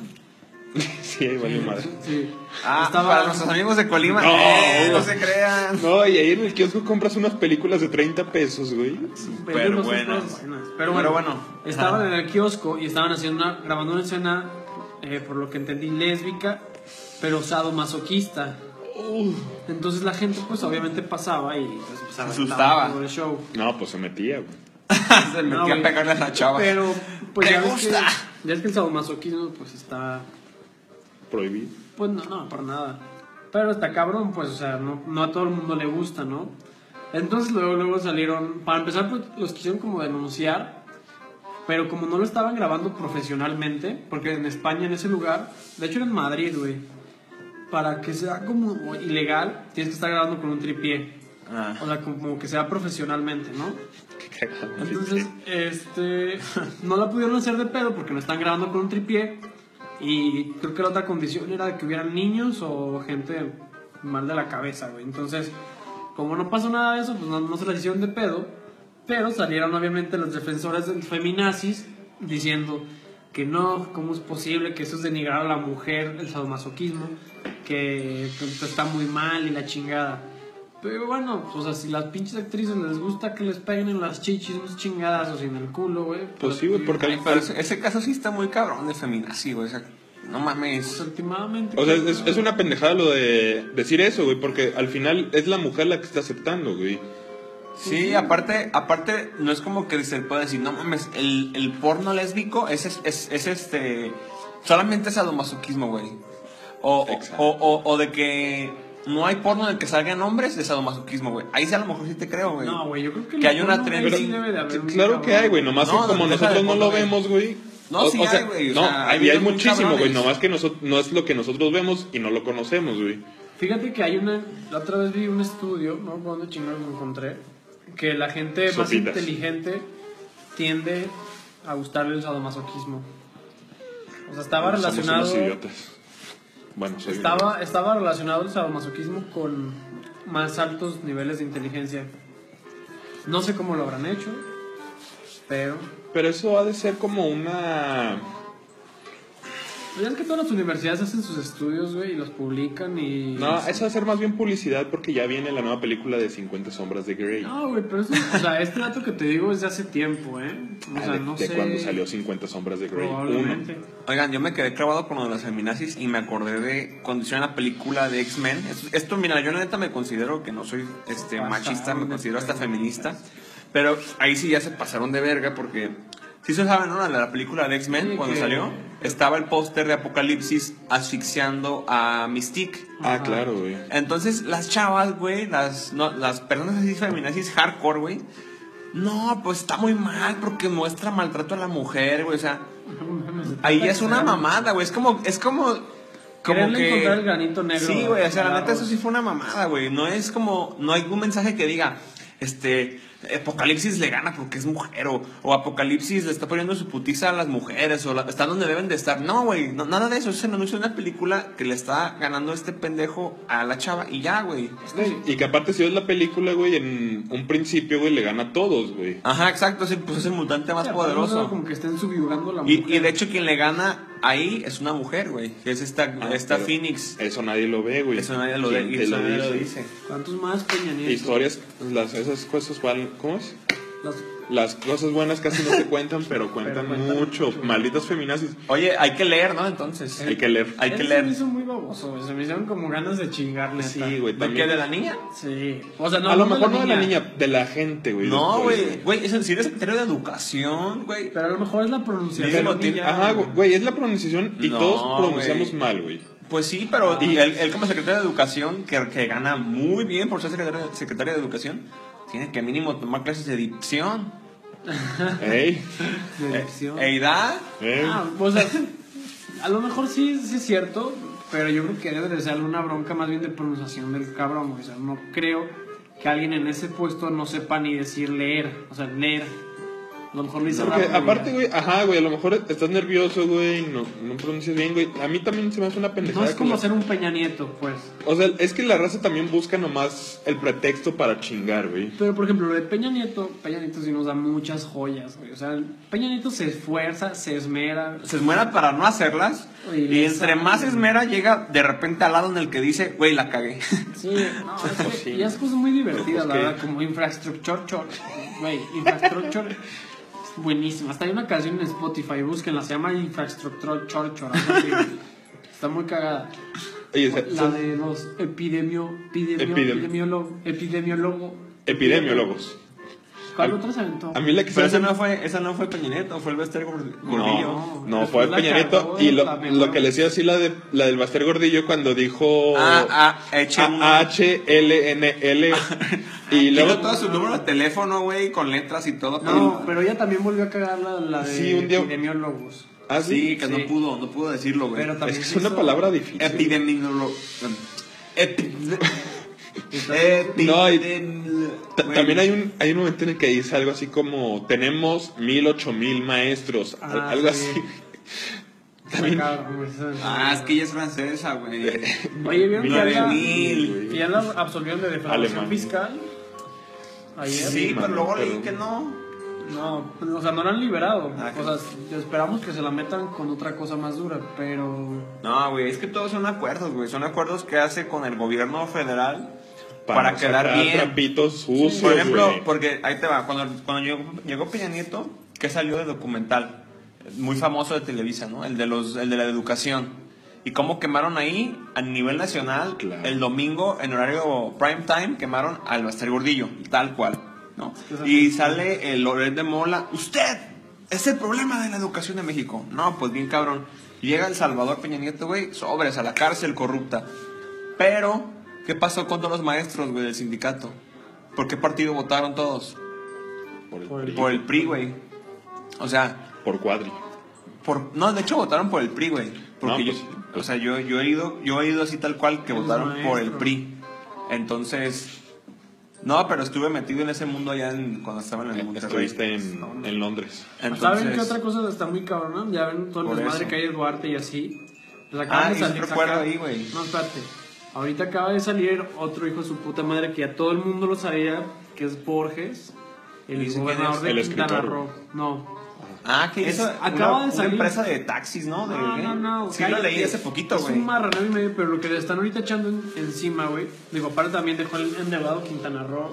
Sí, ahí valió madre. Sí. Ah, Estaba- para nuestros amigos de Colima, No, eh, no güey. se crean. No, y ahí en el kiosco compras unas películas de treinta pesos, güey. Súper Venden unas buenas. cosas buenas. Pero bueno, Pero bueno. estaban Ajá. en el kiosco y estaban haciendo una, grabando una escena, eh, por lo que entendí, lésbica, pero sadomasoquista. Entonces la gente, pues obviamente pasaba y pues, empezaba a Se asustaba. todo el show. No, pues se metía, güey. Se No, metía a güey. pegarle a la chava. Pero, pues ¿Te ya ves, que, gusta? ya es que el sadomasoquismo, pues está. Prohibido. Pues no, no, para nada. Pero está cabrón, pues, o sea, no, no a todo el mundo le gusta, ¿no? Entonces luego, luego salieron, para empezar, pues los quisieron como denunciar, pero como no lo estaban grabando profesionalmente, porque en España, en ese lugar, de hecho era en Madrid, güey, para que sea como ilegal, tienes que estar grabando con un tripié. Ah. O sea, como que sea profesionalmente, ¿no? Qué cagado. Entonces, este, no la pudieron hacer de pedo porque no están grabando con un tripié. Y creo que la otra condición era de que hubieran niños o gente mal de la cabeza, güey. Entonces, como no pasó nada de eso, pues no, no se la hicieron de pedo. Pero salieron obviamente los defensores del feminazis diciendo que no, cómo es posible que eso es denigrar a la mujer, el sadomasoquismo, que, que está muy mal y la chingada. Pero bueno, o sea, si las pinches actrices les gusta que les peguen en las chichis unos chingadas o en el culo, güey. Pues sí, güey, porque Ay, al- pero ese, ese caso sí está muy cabrón de feminazi, güey. O sea, no Pues, mames. últimamente. O sea, es, es una pendejada lo de decir eso, güey, porque al final es la mujer la que está aceptando, güey. Sí, aparte, aparte, no es como que se pueda decir, no mames, el, el porno lésbico es, es, es, es este. Solamente es sadomasoquismo, güey. O, Exacto. o, o, o de que no hay porno en el que salgan hombres de sadomasoquismo, güey. Ahí sí a lo mejor sí te creo, güey. No, güey, yo creo que, Que el hay una porno tren- gay sí Pero- debe de haber un Claro que cabrón. hay, güey, nomás No, que como no, deja de nosotros no lo porno, güey. vemos, güey. No, sí hay, güey, o No, sea, hay, hay hay muy muchísimo, güey, cabrones. nomás que noso- no es lo que nosotros vemos y no lo conocemos, güey. Fíjate que hay una. La otra vez vi un estudio, ¿no? ¿Dónde chingados lo encontré? Que la gente más Sopitas. inteligente tiende a gustarle el sadomasoquismo. O sea, estaba Somos relacionado. unos idiotas. Bueno, soy un Estaba, estaba relacionado el sadomasoquismo con más altos niveles de inteligencia. No sé cómo lo habrán hecho, pero. Pero eso ha de ser como una... Pues es que todas las universidades hacen sus estudios, güey, y los publican y. No, eso va a ser más bien publicidad porque ya viene la nueva película de cincuenta sombras de Grey. No, güey, pero eso, o sea, este dato que te digo es de hace tiempo, ¿eh? O Ah, sea, de, no de sé. cuando salió cincuenta sombras de Grey. Probablemente. Uno. Oigan, yo me quedé clavado con lo de las feminazis y me acordé de cuando hicieron la película de X-Men. Esto, esto, mira, yo la neta me considero que no soy este Pasado machista, me de considero hasta verga. feminista. Pero ahí sí ya se pasaron de verga porque... Sí se saben, ¿no? La, la película de X-Men, Sí, cuando que- salió, estaba el póster de Apocalipsis asfixiando a Mystique. Ah, Ajá. claro, güey. Entonces, las chavas, güey, las, no, las personas así feminazis hardcore, güey, no, pues está muy mal porque muestra maltrato a la mujer, güey, o sea, ahí es una mamada, güey, es como, es como, como Quererle que... encontrar el granito negro. Sí, güey, o sea, la al neta eso arroz. sí fue una mamada, güey, no es como, no hay un mensaje que diga, este... Apocalipsis le gana porque es mujer, o, o Apocalipsis le está poniendo su putiza a las mujeres, o la, están donde deben de estar. No, güey, no, nada de eso. Es el anuncio de una película que le está ganando este pendejo a la chava y ya, güey. Y que aparte si ves la película, güey, en un principio, güey, le gana a todos, güey. Ajá, exacto, sí, pues es el mutante más Sí, aparte, no poderoso. como que estén subyugando a la Y, mujer. y de hecho quien le gana ahí es una mujer, güey, que es esta, Ah, esta pero Phoenix. Eso nadie lo ve, güey. Eso nadie lo, ¿Quién de, te eso lo nadie lo dice? dice. ¿Cuántos más Peña Nieto? Historias, las, esas cosas van, ¿cómo es? Las, las cosas buenas casi no se cuentan, pero cuentan, Pero cuentan mucho. mucho. Malditos feminazis. Oye, hay que leer, ¿no? Entonces. Hay que leer. Hay que Ese leer. Se me hizo muy baboso, güey. Se me hicieron como ganas de chingar, neta. Sí, güey, ¿De también. qué? ¿De la niña? Sí. O sea, no, A lo no mejor no de la niña, de la gente, güey. No, después, güey. Güey, es el si eres secretario de educación, güey. Pero a lo mejor es la pronunciación. Mismo tiene- y ya, Ajá, güey, es la pronunciación y No, todos pronunciamos güey. mal, güey. Pues sí, pero Y- él, él como secretario de educación, que, que gana muy bien por ser secretario, secretario de educación, tiene que mínimo tomar clases de dicción. Ey, De dicción. ¿E edad? ey. Ah, o sea, a lo mejor sí, sí es cierto, pero yo creo que debe de ser una bronca más bien de pronunciación del cabrón. O sea, no creo que alguien en ese puesto no sepa ni decir leer. O sea, leer. A lo mejor lo dice Porque rápido, aparte, ya. güey, ajá, güey, a lo mejor estás nervioso, güey, no, no pronuncias bien, güey. A mí también se me hace una pendejada. No es que como la- ser un Peña Nieto, pues. O sea, es que la raza también busca nomás el pretexto para chingar, güey. Pero, por ejemplo, lo de Peña Nieto, Peña Nieto sí nos da muchas joyas, güey. O sea, Peña Nieto se esfuerza, se esmera. Se esmera para no hacerlas. Oye, Y le entre sabe. más se esmera, llega de repente al lado en el que dice, güey, la cagué. Sí, no, es que Sí. y es cosas muy divertidas, Pues la que- verdad, como Infrastructure, güey, Infrastructure es buenísima. Hasta hay una canción en Spotify, búsquenla, se llama Infrastructure Chorchor, algo así, güey. Está muy cagada. Oye, se- La se- de los epidemio, epidemio, Epidem- epidemiólogo, epidemiólogo. epidemiólogos. ¿Cuál A- otra se aventó? A mí la que se Pero me esa hace- no fue, esa no fue Peña Nieto, fue el Bester Gordillo. No, no, Después fue la Peña Nieto. cagó, Y lo, la lo mejor. que le decía así la de la del Baster Gordillo cuando dijo Ah, ah, H uno. A- H L N L y Y luego luego todo su número de teléfono, güey, con letras y todo. No, pero ella también volvió a cagar la, la de Sí, un día- epidemiólogos. ah, Sí, sí, que Sí. no pudo, no pudo decirlo, güey. Pero es también que es se una hizo- palabra difícil. Epidemiólogo. Epi- No, y- Epidem- Ta- güey. También hay un, hay un momento en el que dice algo así como tenemos mil, ocho mil maestros, al- Ah, algo sí. así. Está También- cabrón, güey, eso- Ah, es que ella es francesa, güey. Oye, ¿vieron que Nueve ya, mil. que ya la absolvieron de defraudación Alemán. fiscal? Ayer. Sí, pero luego leí pero- que no. No, o sea, no la han liberado. Ah, O sea, esperamos que se la metan con otra cosa más dura, pero... No, güey, es que todos son acuerdos, güey. Son acuerdos que hace con el gobierno federal para, quedar sacar bien. trapitos sucios, Por ejemplo, güey. porque ahí te va, cuando, cuando llegó, llegó Peña Nieto, que salió de documental, muy famoso de Televisa, ¿no? El de, los, el de la educación. Y cómo quemaron ahí, a nivel nacional, Claro. el domingo, en horario prime time, quemaron al Baster Gordillo, tal cual, ¿no? Es que Y esa- sale el Loret de Mola, usted es el problema de la educación de México. No, pues bien cabrón. Llega El Salvador Peña Nieto, güey, sobres, a la cárcel corrupta. Pero, ¿qué pasó con todos los maestros, güey, del sindicato? ¿Por qué partido votaron todos? Por el, Por el- PRI, Por el P R I, güey. O sea, por cuadri. por, no, de hecho votaron por el P R I, güey. Porque No, yo, pues, o sea, yo, yo he ido, yo he ido así tal cual que Eres votaron por el maestro. P R I. Entonces, no, pero estuve metido en ese mundo allá en, cuando estaba en el Monterrey. Estuviste en, en Londres. ¿Saben Entonces, qué otra cosa está muy cabrona? Ya ven todo el Por desmadre eso. que hay de Duarte y así. Pues acaban Ah, de y salir- otro recuerdo saca- ahí, güey. No, espérate. Ahorita acaba de salir otro hijo de su puta madre que ya todo el mundo lo sabía, que es Borges, el ¿Dice quién gobernador es? de El Quintana escritor. Roo. No. Ah, que Es- hizo acaba una, de salir. una empresa de taxis, ¿no? De, No, no, no. Sí, lo cállate. leí hace poquito, Es güey. un marranero y medio, pero lo que le están ahorita echando en- encima, güey. Digo, aparte también dejó el endeudado Quintana Roo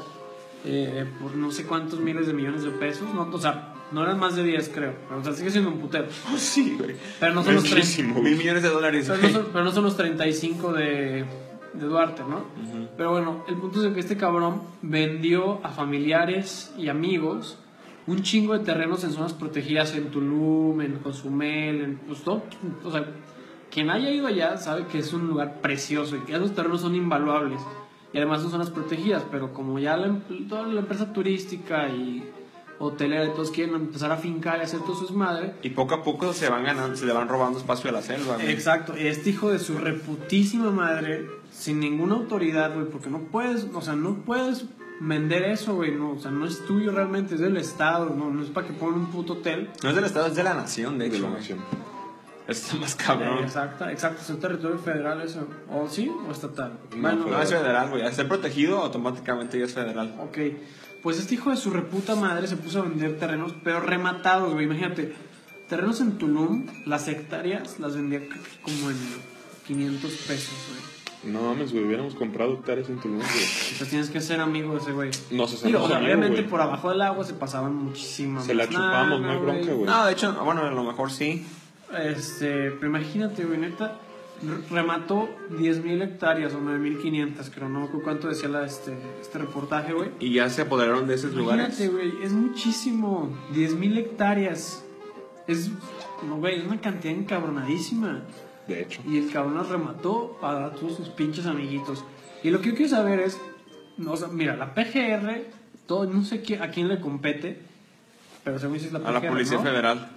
eh, por no sé cuántos miles de millones de pesos. ¿No? O sea, no eran más de diez, creo. Pero, o sea, sigue siendo un putero. Sí, güey. Pero no son los tres. Muchísimo, Mil güey. millones de dólares, Pero güey. no, son, pero no son los treinta y cinco de, de Duarte, ¿no? Pero bueno, el punto es que este cabrón vendió a familiares y amigos un chingo de terrenos en zonas protegidas en Tulum, en Cozumel, en pues todo. O sea, quien haya ido allá sabe que es un lugar precioso y que esos terrenos son invaluables. Y además son zonas protegidas, pero como ya la, em- toda la empresa turística y hotelera y todos quieren empezar a fincar y hacer todo su desmadre, Y poco a poco se van ganando, se le van robando espacio a la selva, güey. exacto, este hijo de su reputísima madre, sin ninguna autoridad, güey, porque no puedes, o sea, no puedes vender eso, güey, no, o sea, no es tuyo realmente, es del Estado, no, no es para que pongan un puto hotel. No es del Estado, es de la nación, de De hecho, la güey. nación. Esto es más Eh, cabrón. exacto, exacto, es un territorio federal eso, o sí, o estatal. No, Bueno, No es federal, güey. Al ser protegido, automáticamente ya es federal. ok, pues este hijo de su reputa madre se puso a vender terrenos, pero rematados, güey, imagínate, terrenos en Tulum, las hectáreas las vendía c- como en quinientos pesos, güey. No mames, güey, hubiéramos comprado hectáreas en Tulum, güey. Entonces tienes que ser amigo de ese güey. Nos hacemos Digo, o sea, amigos, obviamente güey. por abajo del agua se pasaban muchísimas. Se la más chupamos, lana, no hay bronca, güey. No, de hecho, bueno, a lo mejor sí. Este, pero imagínate, güey, neta, r- remató diez mil hectáreas o nueve mil quinientas, creo, no me acuerdo cuánto decía la, este, este reportaje, güey. Y ya se apoderaron de esos Imagínate, lugares. güey, es muchísimo, diez mil hectáreas. Es, no, güey, es una cantidad encabronadísima. De hecho. Y el cabrón las remató para todos sus pinches amiguitos. Y lo que yo quiero saber es, no, o sea, mira, la P G R, todo, no sé qué, a quién le compete, pero según dices la P G R, A la Policía ¿no? Federal.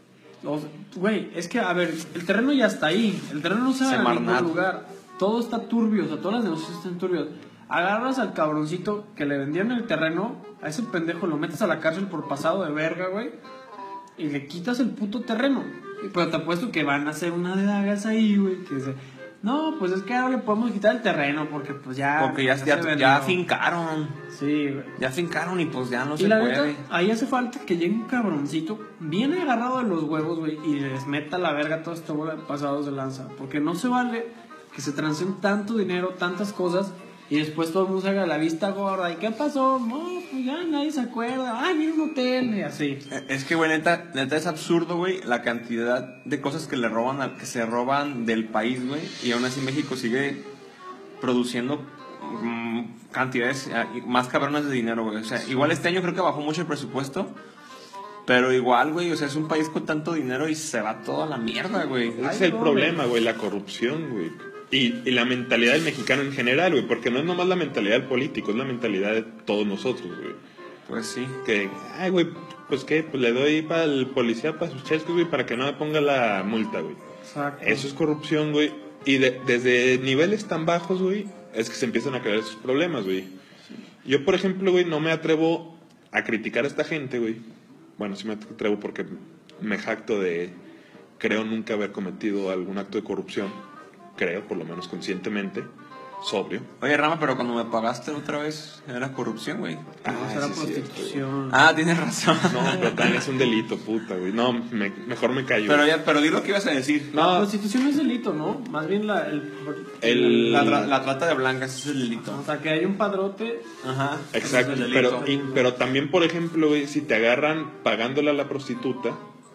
O sea, güey, es que, a ver, el terreno ya está ahí. El terreno no se va a ningún Semarnat. lugar. Todo está turbio, o sea, todas las negociaciones están turbios. Agarras al cabroncito que le vendieron el terreno, a ese pendejo lo metes a la cárcel por pasado de verga, güey, y le quitas el puto terreno. Y, pero te apuesto que van a hacer una de dagas ahí, güey, que dice, no, pues es que ahora le podemos quitar el terreno porque pues ya... Porque ya, se ya, vendió. ya fincaron. Sí, güey. Ya fincaron y pues ya no Y se la puede. neta, ahí hace falta que llegue un cabroncito bien agarrado de los huevos, güey, y les meta la verga toda esta bola de pasados de lanza. Porque no se vale que se transeen tanto dinero, tantas cosas, y después todo el mundo se haga la vista gorda. ¿Y qué pasó? No, pues ya nadie se acuerda. Ah, mira un hotel, y así. Es que, güey, neta, neta es absurdo, güey, la cantidad de cosas que le roban, al que se roban del país, güey. Y aún así México sigue produciendo mm, cantidades ah, más cabronas de dinero, güey. O sea, igual este año creo que bajó mucho el presupuesto. Pero igual, güey, o sea, es un país con tanto dinero y se va toda la mierda, güey. Ese es Ay, el no, problema, güey, la corrupción, güey. Y, y la mentalidad del mexicano en general, güey, porque no es nomás la mentalidad del político, es la mentalidad de todos nosotros, güey. Pues sí. Que, ay, güey, pues qué, pues le doy para el policía, para sus chescos, güey, para que no me ponga la multa, güey. Exacto. Eso es corrupción, güey. Y de- desde niveles tan bajos, güey, es que se empiezan a crear esos problemas, güey. Yo, por ejemplo, güey, no me atrevo a criticar a esta gente, güey. Bueno, sí me atrevo porque me jacto de, creo nunca haber cometido algún acto de corrupción. Creo, por lo menos conscientemente, sobrio. Oye, Rama, pero cuando me pagaste la otra vez, era corrupción, güey. No, Ah, será sí es cierto, prostitución. Ah, tienes razón. No, pero también es un delito, puta, güey. No, me- mejor me callo. Pero ya, pero di lo que ibas a decir. La No, prostitución no es delito, ¿no? Más bien la, el, El- La, tra- la trata de blancas ese es el delito. O sea, que hay un padrote. Ajá. exacto. Ese es el Pero, delito. y- pero también, por ejemplo, güey, si te agarran pagándole a la prostituta,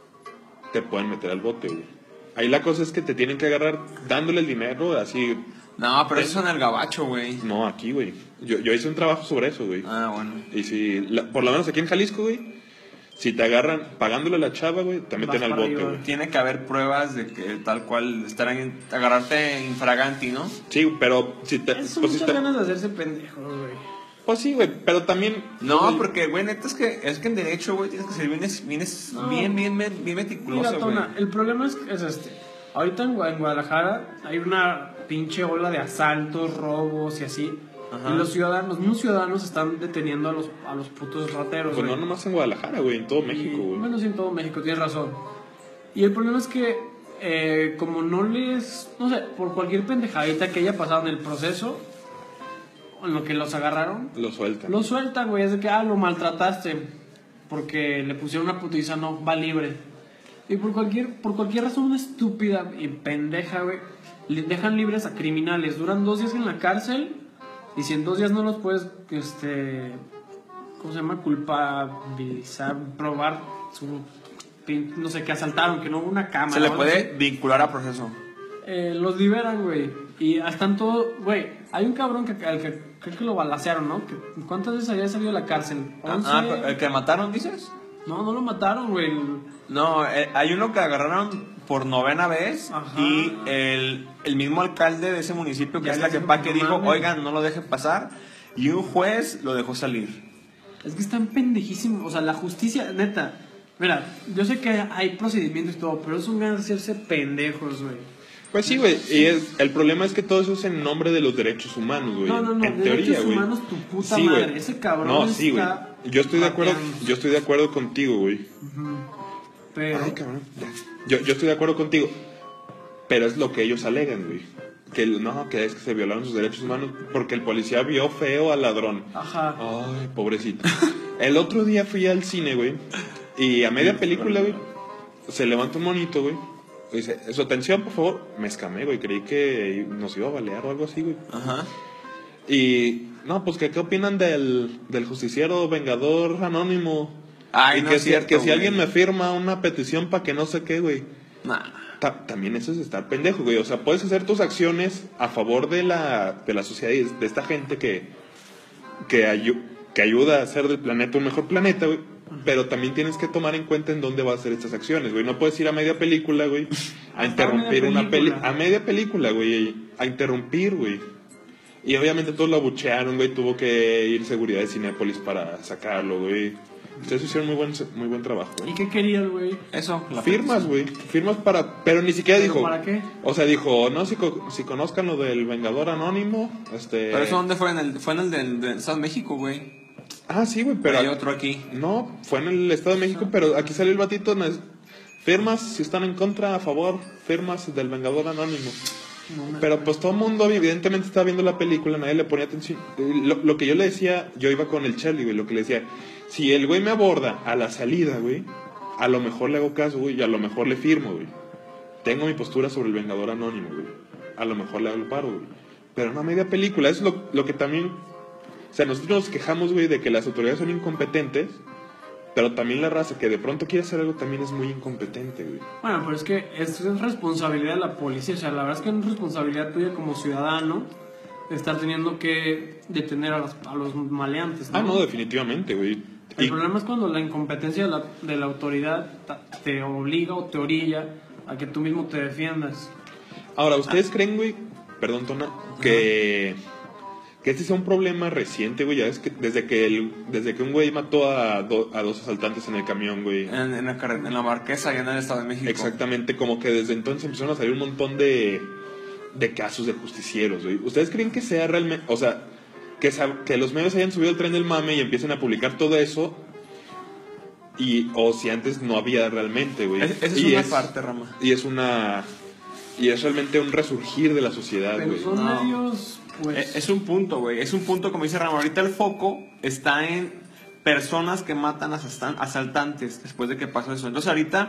te pueden meter al bote, güey. Ahí la cosa es que te tienen que agarrar dándole el dinero, así. No, pero eso es en el gabacho, güey. No, aquí, güey. Yo, yo hice un trabajo sobre eso, güey. Ah, bueno. Y si, la- por lo menos aquí en Jalisco, güey, si te agarran pagándole a la chava, güey, te meten Vas al para bote, arriba. güey. Tiene que haber pruebas de que tal cual estarán en, agarrarte infraganti, ¿no? Sí, pero si te. Son Pues, si muchas te- ganas de hacerse pendejos, güey. pues sí, güey, pero también. No, porque, güey, neta es que es que en derecho, güey, tienes que ser bien, bien, No. bien, bien, bien, bien Mira, meticuloso, güey. Tona, el problema es, es este. Ahorita en, Gua- en Guadalajara hay una pinche ola de asaltos, robos y así. Ajá. Y los ciudadanos, los mismos ciudadanos están deteniendo a los, a los putos rateros. Pues no güey. nomás en Guadalajara, güey, en todo Y- México, güey. Bueno, sí, en todo México, tienes razón. Y el problema es que, eh, como no les. No sé, por cualquier pendejadita que haya pasado en el proceso, en lo que los agarraron, Lo sueltan. lo sueltan, güey. Es de que, ah, lo maltrataste. Porque le pusieron una putiza, no, va libre. Y por cualquier, por cualquier razón estúpida y pendeja, güey, le dejan libres a criminales. Duran dos días en la cárcel. Y si en dos días no los puedes, este. ¿Cómo se llama? Culpabilizar, probar su. pin- No sé, que asaltaron, que no hubo una cámara. Se le o algo puede así. vincular a proceso. Eh, los liberan, güey. Y están todos. Güey, hay un cabrón que, al que creo que lo balacearon, ¿no? Que, ¿Cuántas veces había salido de la cárcel? once. Ah, pero ¿el que mataron, dices? No, no lo mataron, güey. No, eh, hay uno que agarraron por novena vez Ajá. y el, el mismo alcalde de ese municipio, que Ya es le la que dijo pa' que que no dijo, mames. oigan, no lo dejen pasar, y un juez lo dejó salir. Es que están pendejísimos. O sea, la justicia, neta. Mira, yo sé que hay procedimientos y todo, pero es un ganas de hacerse pendejos, güey. Pues sí, güey. Y es, el problema es que todo eso es en nombre de los derechos humanos, güey. No, no, no. En Derechos teoría, güey. humanos, tu puta Sí, güey. madre. Ese cabrón No, sí, güey. está Yo estoy de acuerdo. rateando. Yo estoy de acuerdo contigo, güey. Pero. Ay, cabrón. Ya. Yo, yo estoy de acuerdo contigo. Pero es lo que ellos alegan, güey. Que el- no, que es que se violaron sus derechos humanos porque el policía vio feo al ladrón. Ajá. Ay, pobrecito. El otro día fui al cine, güey. Y a media película, güey, se levanta un monito, güey. dice, su atención, por favor. Me escamé, güey, creí que nos iba a balear o algo así, güey. Ajá. Y, no, pues, ¿qué, qué opinan del, del justiciero vengador anónimo? Ay, y no que, es si, cierto, que si güey. alguien me firma una petición para que no sé qué, güey. Nah. Ta- también eso es estar pendejo, güey. O sea, puedes hacer tus acciones a favor de la, de la sociedad y de esta gente que, que, ayu- que ayuda a hacer del planeta un mejor planeta, güey. Pero también tienes que tomar en cuenta en dónde vas a hacer estas acciones, güey. No puedes ir a media película, güey, a interrumpir una peli... A media película, güey, a interrumpir, güey. Y obviamente todos lo abuchearon, güey. Tuvo que ir seguridad de Cinépolis para sacarlo, güey. Ustedes hicieron muy buen, muy buen trabajo, güey. ¿Y qué querías, güey? Eso, la Firmas, güey. Firmas para... Pero ni siquiera ¿Pero dijo... para qué? O sea, dijo, no, si, co- si conozcan lo del Vengador Anónimo, este... Pero eso, ¿dónde fue? En el, fue en el del, del Estado de México, güey. Ah, sí, güey, pero... Hay otro aquí. No, fue en el Estado de México, pero aquí salió el batito. no es- Firmas, si están en contra, a favor, firmas del Vengador Anónimo. No me Pero pues todo el mundo evidentemente estaba viendo la película, nadie le ponía atención. Lo, lo que yo le decía, yo iba con el Charlie, güey, lo que le decía, si el güey me aborda a la salida, güey, a lo mejor le hago caso, güey, y a lo mejor le firmo, güey. Tengo mi postura sobre el Vengador Anónimo, güey. A lo mejor le hago el paro, güey. Pero no a media película, eso es lo, lo que también... O sea, nosotros nos quejamos, güey, de que las autoridades son incompetentes, pero también la raza que de pronto quiere hacer algo también es muy incompetente, güey. Bueno, pero es que esto es responsabilidad de la policía. O sea, la verdad es que es responsabilidad tuya como ciudadano estar teniendo que detener a los, a los maleantes, ¿no? Ah, no, definitivamente, güey. El Y- problema es cuando la incompetencia de la, de la autoridad ta- te obliga o te orilla a que tú mismo te defiendas. Ahora, ¿ustedes creen, güey? Perdón, Tona, que... Que este sea un problema reciente, güey. Ya es que desde que el, desde que un güey mató a, do- a dos asaltantes en el camión, güey. En, en la, carre- en la Marquesa, allá en el Estado de México. Exactamente, como que desde entonces empezaron a salir un montón de, de casos de justicieros, güey. ¿Ustedes creen que sea realmente, o sea, que, sa- que los medios hayan subido el tren del mame y empiecen a publicar todo eso? Y, o si antes no había realmente, güey. Es- Esa es Y una parte, Rama. Y es una... Y es realmente un resurgir de la sociedad, Pero güey. son No. medios, pues... Es, es un punto, güey. Es un punto, como dice Rama. Ahorita el foco está en personas que matan a asaltan- asaltantes después de que pasó eso. Entonces, ahorita,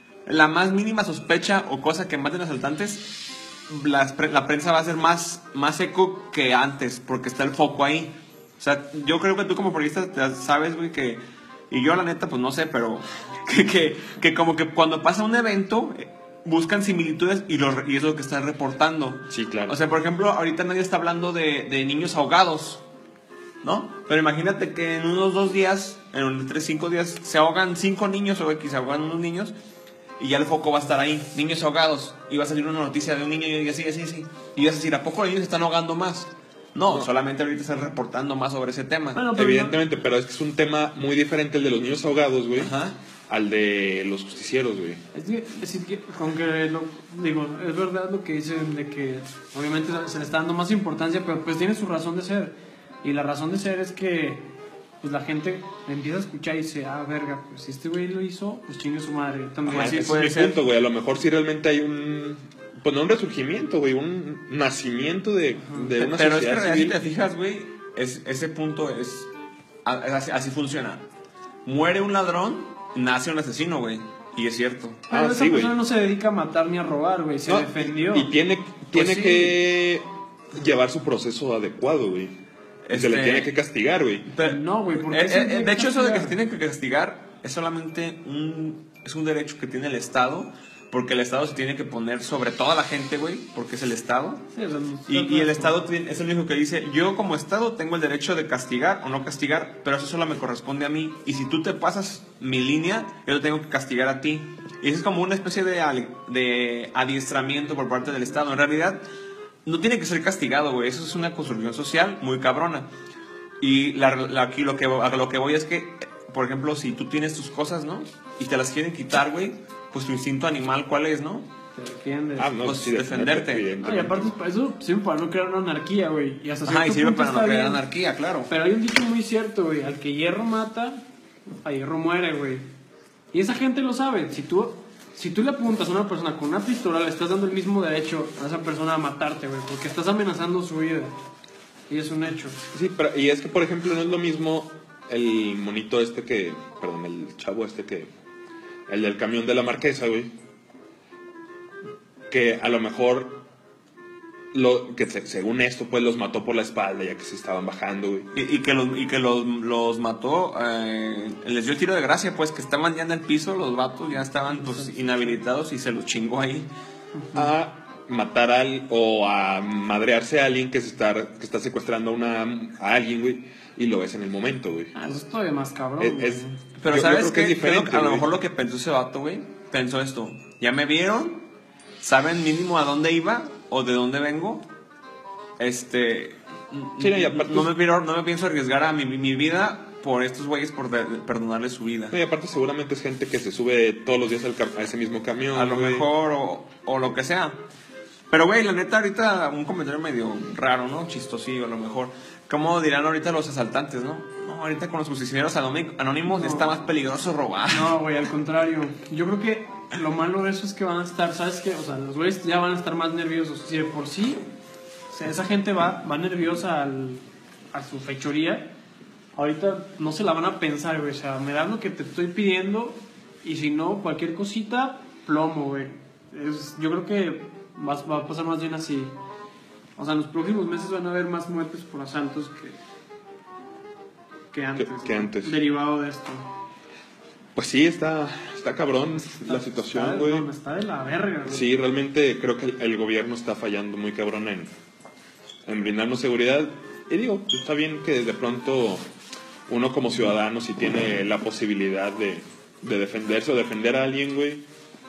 la más mínima sospecha o cosa que maten asaltantes, las pre- la prensa va a ser más, más eco que antes, porque está el foco ahí. O sea, yo creo que tú como periodista te sabes, güey, que... Y yo, la neta, pues no sé, pero... Que, que, que como que cuando pasa un evento... eh, buscan similitudes y, lo, y es lo que están reportando. Sí, claro. O sea, por ejemplo, ahorita nadie está hablando de, de niños ahogados, ¿no? Pero imagínate que en unos dos días, en unos tres, cinco días, se ahogan cinco niños o X, se ahogan unos niños y ya el foco va a estar ahí, niños ahogados. Y va a salir una noticia de un niño y así, así, así. Y vas a decir, ¿a poco los niños se están ahogando más? No, No. solamente ahorita están reportando más sobre ese tema. Bueno, pero Evidentemente, pero es que es un tema muy diferente el de los niños ahogados, güey, Ajá. al de los justicieros, güey. Es que, es que, aunque lo, digo, es verdad lo que dicen de que obviamente se le está dando más importancia, pero pues tiene su razón de ser. Y la razón de ser es que pues la gente empieza a escuchar y dice, ah, verga, pues si este güey lo hizo, pues chingue su madre. yo También. Ajá, sí, ese puede es mi ser. punto, güey. A lo mejor sí realmente hay un... Pues no un resurgimiento, güey, un nacimiento de, de una Pero es que sociedad en realidad, si civil. te fijas, güey, es, ese punto es, a- es así, así funciona. Muere un ladrón, nace un asesino, güey. Y es cierto. Pero Ah, esa sí, güey. persona no se dedica a matar ni a robar, güey, se No, defendió. Y tiene, tiene sí. que llevar su proceso adecuado, güey. Y se le Este- tiene que castigar, güey. Pero- No, güey, ¿por qué Eh, se eh, tiene de que hecho, eso de que se castigar? tiene que castigar es solamente un, es un derecho que tiene el Estado, porque el Estado se tiene que poner sobre toda la gente, güey, porque es el Estado. Sí, o sea, no- Y, y el Estado tiene- es el único que dice, yo como Estado tengo el derecho de castigar o no castigar, pero eso solo me corresponde a mí. Y si tú te pasas mi línea, yo te tengo que castigar a ti. Y eso es como una especie de, al- de adiestramiento por parte del Estado. En realidad, no tiene que ser castigado, güey. Eso es una construcción social muy cabrona. Y la- la- aquí lo que, a lo que voy es que, por ejemplo, si tú tienes tus cosas, ¿no? Y te las quieren quitar, güey, pues tu instinto animal, ¿cuál es, no? Te defiendes. Ah, no, Pues, sí, defenderte. No, y evidentemente. aparte para eso sirve para no crear una anarquía, güey. Y hasta Ajá, y cierto sirve punto para no está crear bien. anarquía, claro. Pero hay un dicho muy cierto, güey. Al que hierro mata, a hierro muere, güey. Y esa gente lo sabe. Si tú, si tú le apuntas a una persona con una pistola, le estás dando el mismo derecho a esa persona a matarte, güey. Porque estás amenazando su vida. Y es un hecho. Sí, pero, y es que, por ejemplo, no es lo mismo el monito este que... Perdón, el chavo este que... El del camión de la Marquesa, güey. que a lo mejor, lo, que se, según esto, pues los mató por la espalda ya que se estaban bajando, güey. Y, y que, los, y que los, los mató, eh, les dio el tiro de gracia, pues que estaban ya en el piso, los vatos ya estaban pues inhabilitados y se los chingó ahí. A matar al, o a madrearse a alguien que se está, que está secuestrando a, una, a alguien, güey, y lo ves en el momento, güey. Ah, eso es todavía más cabrón. Es, güey. es- Pero yo- yo ¿sabes creo que qué? es diferente, Creo que a lo güey. mejor lo que pensó ese vato, güey, pensó esto. Ya me vieron, saben mínimo a dónde iba o de dónde vengo. Este... Sí, no, y aparte- no, me, quiero- no me pienso arriesgar a mi, mi- mi vida por estos güeyes por de- perdonarle su vida. No, y aparte seguramente es gente que se sube todos los días al cam- a ese mismo camión. A lo güey. mejor o, o lo que sea. Pero, güey, la neta, ahorita un comentario medio raro, ¿no? Chistosillo, a lo mejor. ¿Cómo dirán ahorita los asaltantes, no? No, ahorita con los justicieros anónimos, anónimos No. está más peligroso robar. No, güey, al contrario. Yo creo que lo malo de eso es que van a estar, ¿sabes qué? O sea, los güeyes ya van a estar más nerviosos. Si de por sí, o sea, esa gente va, va nerviosa al, a su fechoría, ahorita no se la van a pensar, güey. O sea, me das lo que te estoy pidiendo y si no, cualquier cosita, plomo, güey. Es, yo creo que va, va a pasar más bien así. O sea, en los próximos meses van a haber más muertes por asaltos que, que antes. que ¿no? antes. Derivado de esto. Pues sí, está, está cabrón la Está- situación, está- güey. no, está de la verga, güey. Sí, realmente creo que el, el gobierno está fallando muy cabrón en, en brindarnos seguridad. Y digo, está bien que de pronto uno como ciudadano, si tiene la posibilidad de, de defenderse o defender a alguien, güey,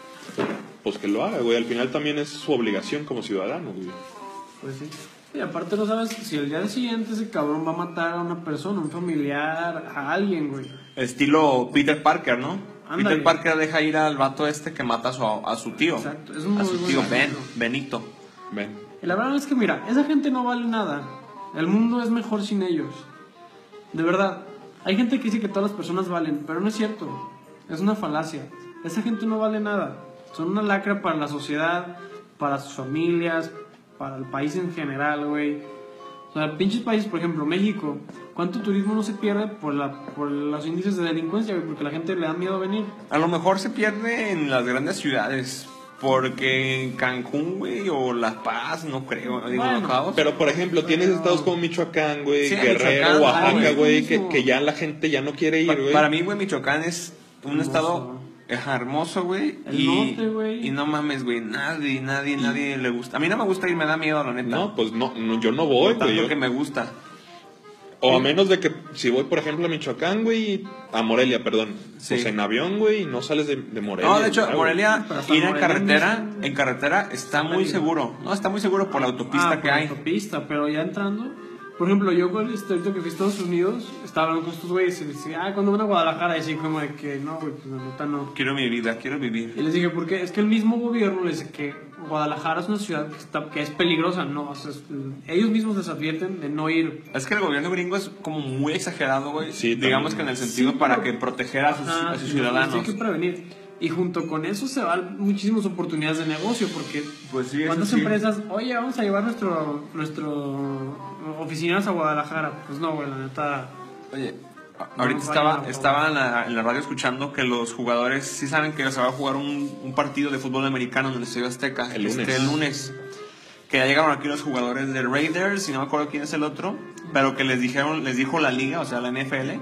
pues que lo haga, güey. Al final también es su obligación como ciudadano, güey. Pues sí. Y aparte no sabes si el día siguiente ese cabrón va a matar a una persona, un familiar, a alguien, güey. Estilo Peter Parker, ¿no? Ándale. Peter Parker deja ir al vato este que mata a su, a su tío. Exacto, es un a muy su buen tío Ben, ejemplo. Benito. Ven. Y la verdad es que, mira, esa gente no vale nada. El mundo es mejor sin ellos. De verdad. Hay gente que dice que todas las personas valen, pero no es cierto. Es una falacia. Esa gente no vale nada. Son una lacra para la sociedad, para sus familias, para el país en general, güey. O sea, pinches países, por ejemplo, México. ¿Cuánto turismo no se pierde por, la, por los índices de delincuencia, güey? Porque a la gente le da miedo a venir. A lo mejor se pierde en las grandes ciudades. Porque en Cancún, güey, o La Paz, no creo. Digo, Bueno, Los Cabos. Pero, por ejemplo, tienes Pero- estados como Michoacán, güey, Sí, Guerrero, Michoacán, Oaxaca, ah, güey, güey, que, mismo. que ya la gente ya no quiere ir, Pa- güey. para mí, güey, Michoacán es un Hermoso. estado ajá, hermoso, güey. El y, norte, güey. y no mames, güey, nadie, nadie, nadie le gusta. A mí no me gusta ir, me da miedo, la neta. No, pues no, no, yo no voy, Tanto güey. yo- que me gusta. O a menos de que si voy, por ejemplo, a Michoacán, güey, a Morelia, perdón. Sí. Pues en avión, güey, y no sales de, de Morelia. No, de hecho, ya, güey. Morelia, Pero hasta ir en Morelia carretera, mismo. en carretera está muy Morelia. seguro. No, está muy seguro por la autopista Ah, que por hay. autopista, pero ya entrando. Por ejemplo, yo con este, ahorita que fui a Estados Unidos, estaba hablando con estos güeyes y les decía, ah, cuando van a Guadalajara, y así como de que no, güey, pues la neta no. Quiero mi vida, quiero vivir. Y les dije, ¿por qué? Es que el mismo gobierno les dice que Guadalajara es una ciudad que, está, que es peligrosa, no, o sea, es- ellos mismos les advierten de no ir. Es que el gobierno gringo es como muy exagerado, güey. Sí, Digamos también. que en el sentido Sí, para pero- que proteger a sus, Ajá, a sus sí, ciudadanos. Hay que prevenir. Y junto con eso se van muchísimas oportunidades de negocio, porque Pues sí, eso ¿cuántas sí. empresas, oye, vamos a llevar nuestro, nuestro oficinas a Guadalajara? Pues no, güey, la neta. Oye, a- ahorita No, estaba, vaya, no, estaba en, la, en la radio escuchando que los jugadores sí saben que se va a jugar un, un partido de fútbol americano en el Estadio Azteca El lunes. este, el lunes. Que ya llegaron aquí los jugadores de Raiders y no me acuerdo quién es el otro, pero que les dijeron, les dijo la liga, o sea la N F L,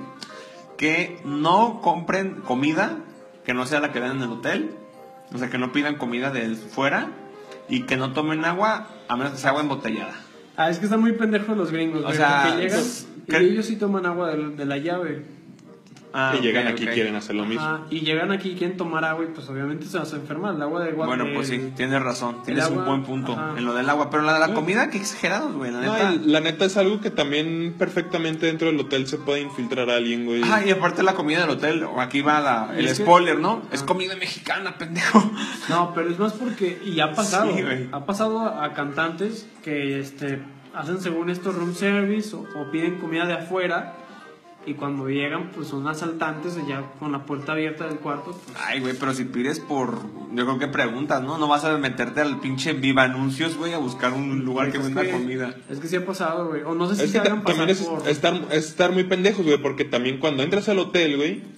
que no compren comida que no sea la que dan en el hotel, o sea que no pidan comida de fuera y que no tomen agua a menos que sea agua embotellada. Ah, es que están muy pendejos los gringos, O güey, sea, porque llegan pues, y ¿qué? ellos sí toman agua de, de la llave. Ah, y llegan ok, aquí ok. quieren hacer lo mismo. Ajá, y llegan aquí y quieren tomar agua y pues obviamente se vas a enfermar. El agua de agua. Bueno, pues sí, tienes razón, tienes agua, un buen punto ajá. en lo del agua, pero la de la comida, qué exagerados, güey, la No, neta. y la neta es algo que también perfectamente dentro del hotel se puede infiltrar a alguien, güey. Ah, y aparte la comida del hotel, o aquí va la- Y el es que- spoiler, ¿no? Es Ah. comida mexicana, pendejo. No, pero es más porque, y ha pasado, Sí, güey. ha pasado a cantantes que este, hacen según esto room service o, o piden comida de afuera y cuando llegan pues son asaltantes y ya con la puerta abierta del cuarto. Pues, Ay, güey, pero si pides por, yo creo que preguntas, ¿no? No vas a meterte al pinche Viva Anuncios, güey, a buscar un lugar que es venda que- comida. Es que sí ha pasado, güey. O no sé si Es se que ta- hagan pasar también es por... estar, es estar muy pendejos, güey, porque también cuando entras al hotel, güey, te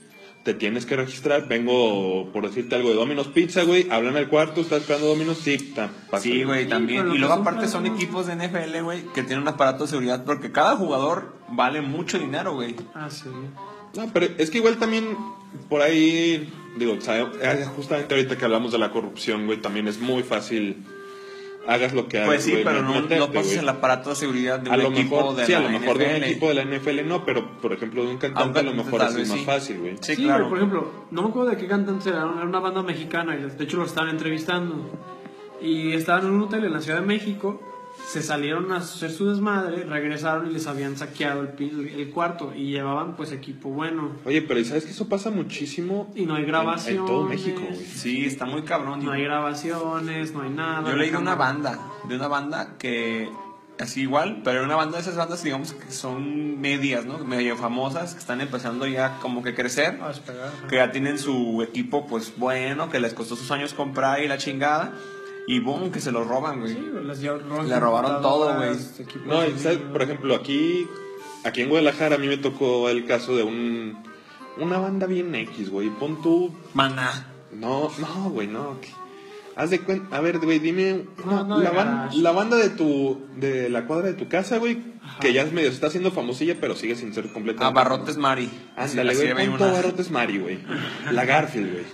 te tienes que registrar. Vengo, por decirte algo, de Domino's Pizza, güey. Hablan al cuarto, estás esperando Domino's, sí, ta, pasa. Sí, güey, Sí, también. pero Y lo luego que son aparte son planos- equipos de N F L, güey, que tienen un aparato de seguridad porque cada jugador vale mucho dinero, güey. Ah, sí. No, pero es que igual también por ahí, digo, sabe- eh, justamente ahorita que hablamos de la corrupción, güey, también es muy fácil. Hagas lo que hagas. Pues sí, güey, pero no, meterte, no pasas güey. el aparato de seguridad de A un lo equipo mejor, de sí, la a lo mejor de un N F L. equipo de la N F L no, pero por ejemplo de un cantante a lo Aunque mejor tal es vez más sí. fácil, güey. Sí, Sí, claro. pero por ejemplo, no me acuerdo de qué cantante era, era una banda mexicana y de hecho lo estaban entrevistando. Y estaban en un hotel en la Ciudad de México, se salieron a hacer su desmadre, regresaron y les habían saqueado el, pi- el cuarto y llevaban pues equipo bueno. Oye, pero ¿sabes que eso pasa muchísimo? Y no hay en- grabaciones. En, todo México, güey. Sí, está muy cabrón. No hay grabaciones, no hay nada. Yo leí de la una cámara- banda, de una banda que así igual, pero una banda de esas bandas, digamos, que son medias, ¿no? Medio famosas, que están empezando ya como que crecer, A despegar, ajá. que ya tienen su equipo, pues bueno, que les costó sus años comprar y la chingada, y boom, que se los roban, güey. Sí, güey, les lle- roban Le robaron todo, güey. computadoras, equipos No, de y ¿sabes? sonido. Por ejemplo, aquí, aquí en Guadalajara a mí me tocó el caso de un una banda bien X, güey. Pon tú. Maná. No, no, güey, no. que- Haz de cuenta. A ver, güey, dime. No, no la, de ban- garage. la banda de tu. De la cuadra de tu casa, güey. Ajá. Que ya es medio. Se está haciendo famosilla, pero sigue sin ser completamente. A Barrotes Mari. Ándale, Así- así güey. hay Pon tú una- a Barrotes Mari, güey. La Garfield, güey.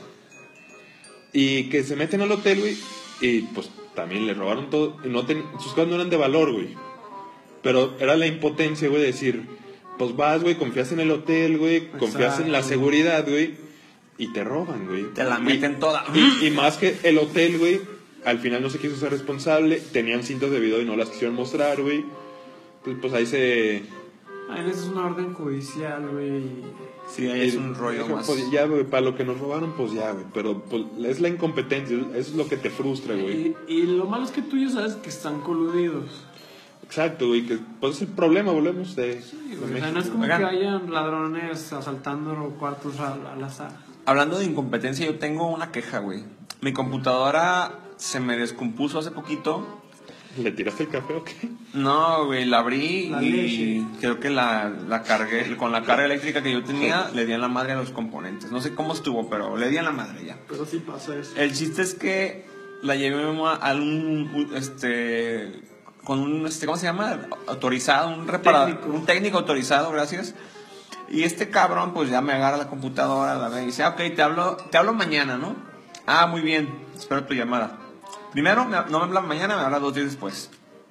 Y que se meten al hotel, güey. Y pues también le robaron todo. Y no ten- sus cosas no eran de valor, güey. Pero era la impotencia, güey, de decir, pues vas, güey, confías en el hotel, güey, confías en la Exacto. seguridad, güey, y te roban, güey. Te la Y- meten toda. Y, y más que el hotel, güey, al final no se quiso ser responsable, tenían cintas de video y no las quisieron mostrar, güey. Pues, pues ahí se... Ay, esa es una orden judicial, güey. Sí, ahí es un rollo dijo, más. pues ya, güey, para lo que nos robaron, pues ya, güey. Pero pues, es la incompetencia, eso es lo que te frustra, güey. Y, y lo malo es que tú ya sabes que están coludidos. Exacto, güey, que pues es el problema, volvemos de... Sí, de güey, o sea, México. no es como Oigan. que hayan ladrones asaltando cuartos al, al azar. Hablando de incompetencia, yo tengo una queja, güey. Mi computadora se me descompuso hace poquito. ¿Le tiraste el café o qué? No, güey, la abrí La y leche. creo que la, la cargué. Con la carga eléctrica que yo tenía, le di en la madre a los componentes. No sé cómo estuvo, pero le di en la madre ya. Pero sí pasa eso. El chiste es que la llevé a algún, un, este, con un, este, ¿cómo se llama? Autorizado, un reparador, Técnico. un técnico autorizado, gracias. Y este cabrón, pues ya me agarra la computadora, la ve y dice, ah, ok, te hablo, te hablo mañana, ¿no? Ah, muy bien, espero tu llamada. Primero, me- no me habla mañana, me habla dos días después.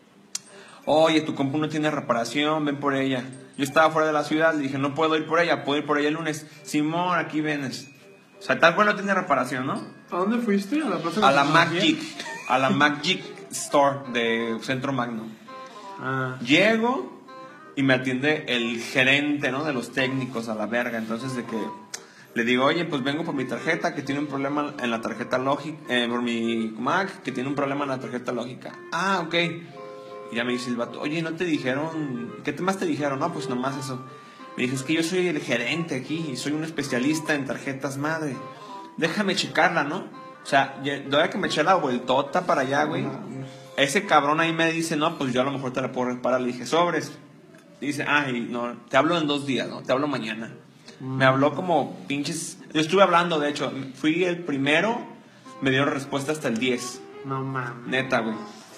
Oye, tu compu no tiene reparación, ven por ella. Yo estaba fuera de la ciudad, le dije, no puedo ir por ella, puedo ir por ella el lunes. Simón, aquí vienes. O sea, tal cual no tiene reparación, ¿no? ¿A dónde fuiste? A la plaza A de la Tecnología? Magic, a la Magic Store de Centro Magno. Ah, Llego y me atiende el gerente, ¿no? De los técnicos a la verga. Entonces, de que le digo, oye, pues vengo por mi tarjeta que tiene un problema en la tarjeta lógica, eh, por mi Mac que tiene un problema en la tarjeta lógica. Ah, ok. Y ya me dice el vato, oye, ¿no te dijeron? ¿Qué más te dijeron? No, pues nomás eso. Me dijo, es que yo soy el gerente aquí y soy un especialista en tarjetas madre. Déjame checarla, ¿no? O sea, ya- de que me eché la vueltota para allá, güey. Ese cabrón ahí me dice, no, pues yo a lo mejor te la puedo reparar. Le dije, sobres. Dice, ay, no, te hablo en dos días, ¿no? Te hablo mañana. Me habló como pinches... Yo estuve hablando, de hecho, fui el primero, me dieron respuesta hasta el diez. no mames. Neta, güey.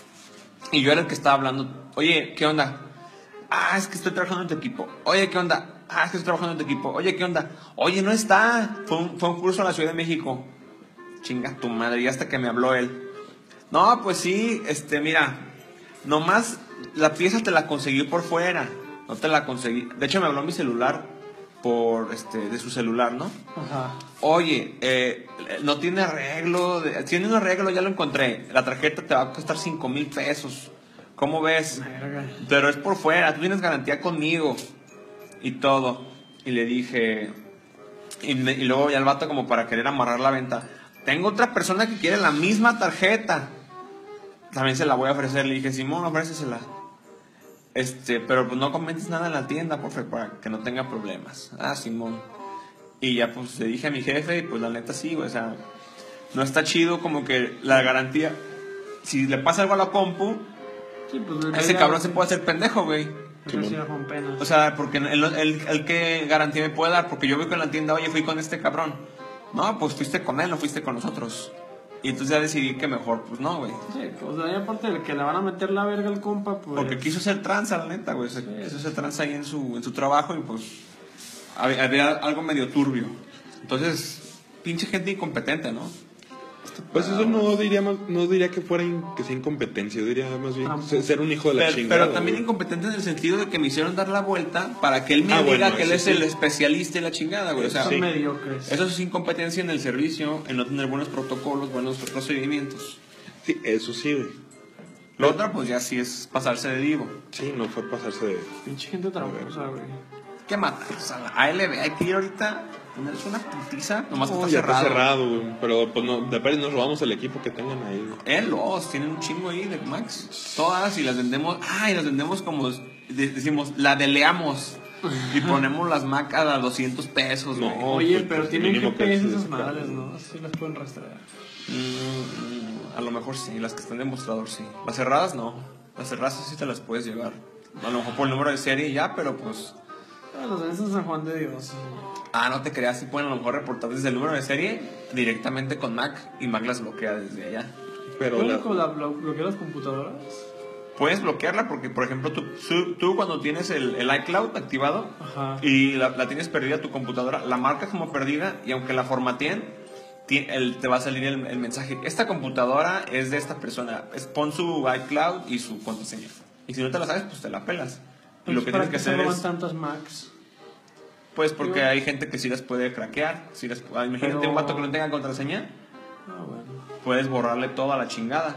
Y yo era el que estaba hablando. Oye, ¿qué onda? Ah, es que estoy trabajando en tu equipo. Oye, ¿qué onda? Ah, es que estoy trabajando en tu equipo. Oye, ¿qué onda? Oye, no está. Fue un, fue un curso en la Ciudad de México. Chinga tu madre, y hasta que me habló él. No, pues sí, este, mira. Nomás la pieza te la conseguí por fuera. No te la conseguí. De hecho, me habló mi celular por, este, de su celular, ¿no? Ajá. Oye, eh, no tiene arreglo. de- tiene un arreglo, ya lo encontré. La tarjeta te va a costar cinco mil pesos. ¿Cómo ves? Verga. Pero es por fuera, tú tienes garantía conmigo. Y todo. Y le dije. Y, me- y luego ya el vato, como para querer amarrar la venta. Tengo otra persona que quiere la misma tarjeta. También se la voy a ofrecer. Le dije, Simón, ofrécesela. Este, pero pues no comentes nada en la tienda, por favor, para que no tenga problemas. Ah, Simón. Y ya pues le dije a mi jefe, y pues la neta sí, güey, o sea, no está chido como que la garantía. Si le pasa algo a la compu, Sí, pues, ese ya- cabrón se puede hacer pendejo, güey. Eso sí era con penas. O sea, porque el, el, el que garantía me puede dar, porque yo veo que en la tienda, oye, fui con este cabrón. No, pues fuiste con él, no fuiste con nosotros. Y entonces ya decidí que mejor, pues no, güey. Sí, pues ahí aparte de que le van a meter la verga al compa, pues... Porque quiso ser tranza, la neta, güey. O sea, Sí. quiso ser tranza ahí en su, en su trabajo y pues había, había algo medio turbio. Entonces, pinche gente incompetente, ¿no? Pues eso no diría más, no diría que fuera in- que sea incompetencia, yo diría más bien Tramposo. ser- ser un hijo de la Pero, chingada. pero también güey. incompetente en el sentido de que me hicieron dar la vuelta para que él me Ah, diga bueno, que él eso es sí. el especialista en la chingada, güey. O sea, Son sí. mediocres. eso es incompetencia en el servicio, en no tener buenos protocolos, buenos procedimientos. Sí, eso sí, güey. Lo otro, pues ya sí es pasarse de divo. Sí, no fue pasarse de... Pinche gente tramposa, güey. ¿Qué matar? O sea, la A L B, hay que ir ahorita, ponerse una putiza, nomás que No, está ya cerrado. está cerrado, güey. Pero pues no, de Pérez nos robamos el equipo que tengan ahí, güey. Eh, los, tienen un chingo ahí de Max. Todas y las vendemos. Ah, y las vendemos como. de- decimos, la deleamos. Y ponemos las Mac a doscientos pesos, No. güey. Oye, pues, pero pues, tienen mínimo G P S que sí esas sacar. madres, ¿no? Así las pueden rastrear. Mm, a lo mejor sí, las que están en mostrador sí. Las cerradas no. Las cerradas sí te las puedes llevar. A lo mejor por el número de serie y ya, pero pues. Ah, los vendes en San Juan de Dios. Ah, no te creas, sí pueden a lo mejor reportar desde el número de serie directamente con Mac y Mac las bloquea desde allá. Pero la- ¿Cómo la blo- bloquea las computadoras? Puedes bloquearla porque, por ejemplo, tú, tú- tú cuando tienes el, el iCloud activado Ajá. y la, la tienes perdida tu computadora, la marcas como perdida y aunque la formateen, ti- el- te va a salir el, el mensaje. Esta computadora es de esta persona. Es, pon su iCloud y su contraseña. Y si no te la sabes, pues te la pelas. Y lo que ¿Para tienes que qué se hacer roban es... tantas Macs? Pues porque Digo- hay gente que sí las puede craquear. Si las, ah, imagínate Pero- un vato que no tenga contraseña, Ah, bueno. puedes borrarle toda la chingada.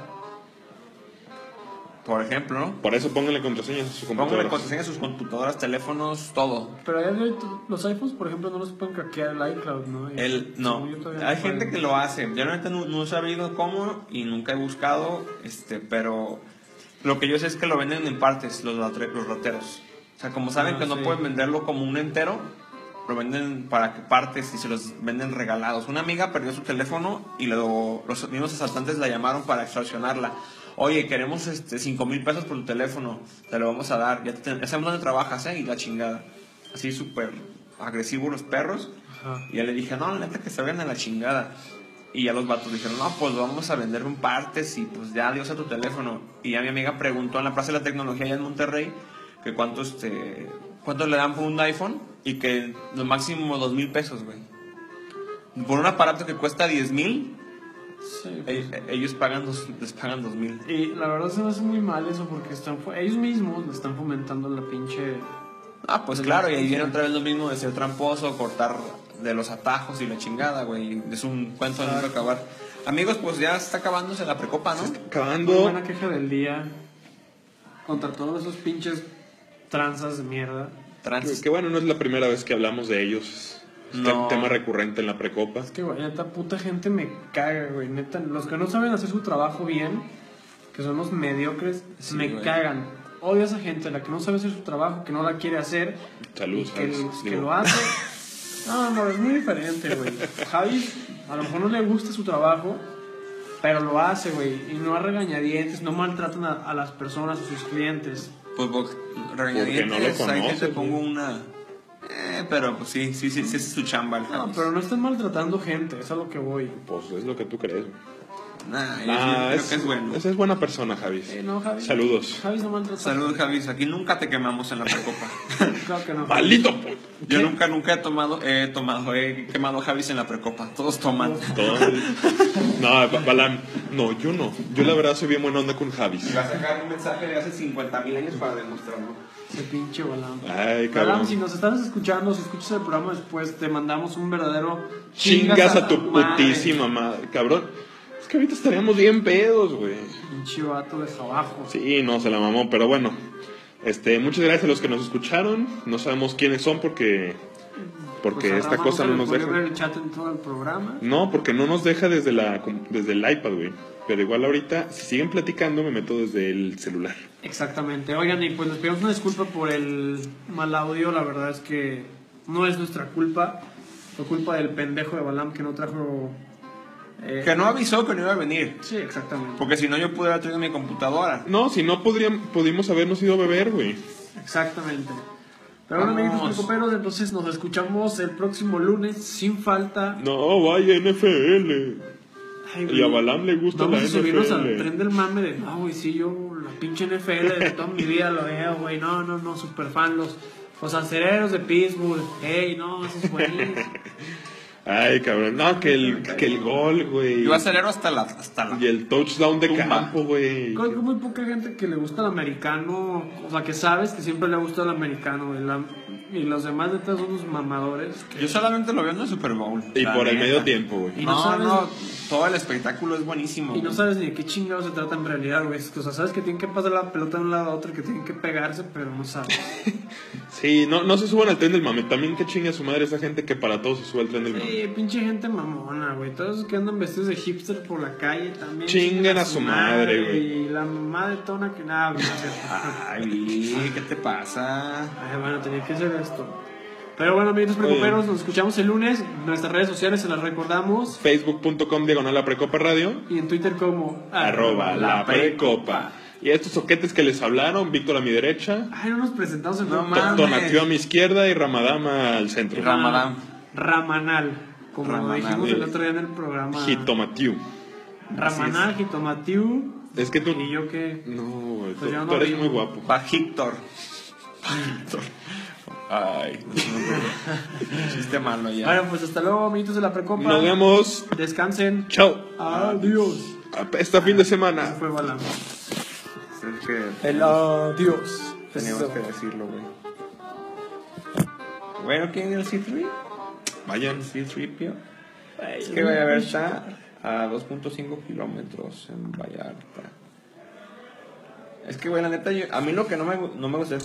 Por ejemplo, ¿no? por eso pónganle contraseñas a sus Póngale computadoras. contraseña a sus computadoras, teléfonos, todo. Pero ya de- los iPhones, por ejemplo, no los pueden craquear el iCloud, ¿no? Y El, no, según yo todavía hay no gente pueden. que lo hace. Yo realmente no, no he sabido cómo y nunca he buscado, este, pero lo que yo sé es que lo venden en partes los, latre- los rateros. O sea, como saben Ah, que no sí. pueden venderlo como un entero, lo venden para que partes y se los venden regalados. Una amiga perdió su teléfono y luego los mismos asaltantes la llamaron para extorsionarla. Oye, queremos este cinco mil pesos por tu teléfono, te lo vamos a dar, ya, te, ya sabemos dónde trabajas, ¿eh? Y la chingada. Así súper agresivos los perros. Ajá. Y ya le dije, no, la neta que se vayan a la chingada. Y ya los vatos dijeron, no, pues vamos a vender un partes y pues ya adiós a tu teléfono. Y ya mi amiga preguntó en la Plaza de la Tecnología allá en Monterrey que cuánto, este, cuánto le dan por un iPhone y que lo máximo dos mil pesos, güey. Por un aparato que cuesta diez mil, Sí, pues. ellos pagan dos, les pagan dos mil. Y la verdad se me hace muy mal eso porque están fo- ellos mismos le están fomentando la pinche... Ah, pues claro, y ahí viene otra vez lo mismo de ser tramposo, cortar de los atajos y la chingada, güey. Es un cuento de nunca acabar. Amigos, pues ya está acabándose la precopa, ¿no? Muy Acabando. buena queja del día contra todos esos pinches tranzas de mierda. Trans. Que bueno, no es la primera vez que hablamos de ellos. Es No. te- tema recurrente en la precopa. Es que, güey, neta, puta gente me caga, güey. Neta, los que no saben hacer su trabajo bien, que son los mediocres, Sí, me güey. cagan. Odio a esa gente, la que no sabe hacer su trabajo, que no la quiere hacer. Salud, y que, Javis, que digo. lo hace. No, no, es muy diferente, güey. Javi, a lo mejor no le gusta su trabajo, pero lo hace, güey. Y no a regañadientes, no maltratan a, a las personas, a sus clientes. Pues bo- regañadientes, Porque no lo ahí conoces, te pongo güey. una... Eh, pero pues sí, sí, sí, sí, es su chamba. el No, Javis. pero no están maltratando gente, es a lo que voy. Pues es lo que tú crees. güey. Nah, yo Ah, creo es, que es bueno. esa es buena persona, Javis. Eh, no, Javi. Saludos. Javi no maltrata. Saludos, Javis. Aquí nunca te quemamos en la precopa. Claro que no. ¡Maldito! pu- Yo ¿Qué? nunca, nunca he tomado, he tomado, he quemado a Javis en la precopa. Todos toman. Todo- No, Ba- Balam. No, yo no. Yo la verdad soy bien buena onda con Javis. Va a sacar un mensaje de hace cincuenta mil años para demostrarlo. Ese pinche Balam. Ay, Balam, cabrón. si nos estás escuchando, si escuchas el programa después, te mandamos un verdadero Chingas a tu madre. putísima madre. Cabrón. Es que ahorita estaríamos bien pedos, güey. Pinche vato de abajo. Sí, no, se la mamó, pero bueno. Este, muchas gracias a los que nos escucharon. No sabemos quiénes son porque porque Pues a esta Rama cosa se no le nos ocurrió deja. ver el chat en todo el programa. No, porque no nos deja desde la desde el iPad, güey. Pero igual ahorita, si siguen platicando, me meto desde el celular. Exactamente. Oigan, y pues les pedimos una disculpa por el mal audio. La verdad es que no es nuestra culpa. Fue culpa del pendejo de Balam que no trajo... eh, Que no avisó que no iba a venir. Sí, exactamente. Porque si no, yo pude haber traído mi computadora. No, si no podríamos, pudimos habernos ido a beber, güey. Exactamente. Pero bueno, Vamos. amiguitos precoperos, entonces nos escuchamos el próximo lunes sin falta. No, vaya N F L. Ay, Y a Balam le gusta Vamos la a subirnos N F L. al tren del mame de, no, güey, sí, yo la pinche N F L de toda mi vida lo veo, güey, no, no, no, super fan, los, los acereros de Pittsburgh, ey, no, eso es buenísimo. Ay, cabrón. No, que el, que el gol, güey. Yo acelero hasta la. Hasta la Y el touchdown de tumba. campo, güey. Creo que muy poca gente que le gusta el americano, o sea, que sabes que siempre le ha gustado el americano, güey, la- y los demás de todos son unos mamadores. que- Yo solamente lo veo en el Super Bowl. Y la por el neta. medio tiempo, güey. Y no No, sabes- no, todo el espectáculo es buenísimo. Y no güey. sabes ni de qué chingados se trata en realidad, güey. O sea, sabes que tienen que pasar la pelota de un lado a otro, que tienen que pegarse, pero no sabes. Sí, no, no se suban al tren del mame. También que chingue a su madre esa gente que para todo se sube al tren del mame. Sí, pinche gente mamona, güey. Todos esos que andan vestidos de hipster por la calle también. Chinguen a su madre, güey. Y la mamá de tona que nada, güey. Ay, Billy, ¿qué te pasa? Ay, bueno, tenía que hacer esto. Pero bueno, amigos precoperos, nos escuchamos el lunes. Nuestras redes sociales se las recordamos. Facebook.com diagonal la Precopa Radio. Y en Twitter como Arroba la Precopa. Y a estos soquetes que les hablaron, Víctor a mi derecha, Ay, no nos presentamos en No no, mames. Tonatiuh a mi izquierda y Ramadama al centro. Ramadán. Ramanal. Como Ramanal. dijimos el otro día en el programa. Jitomatiuh. Ramanal, Jitomatiu. Es que tú... Y yo que. No, güey, tú, Pues yo no tú eres vivo. muy guapo. Bajictor. Ay, chiste malo ya. Bueno, pues hasta luego, amiguitos de la Precopa. Nos vemos. Descansen. Chao. Adiós. Hasta fin de semana. Fue Balam. Es que El adiós. teníamos Eso. que decirlo, güey. Bueno, ¿quién es el C tres? Vayan. C tres, pio. Es que Vallarta está a dos punto cinco kilómetros en Vallarta. Es que, güey, la neta, yo, a mí lo que no me, no me gusta es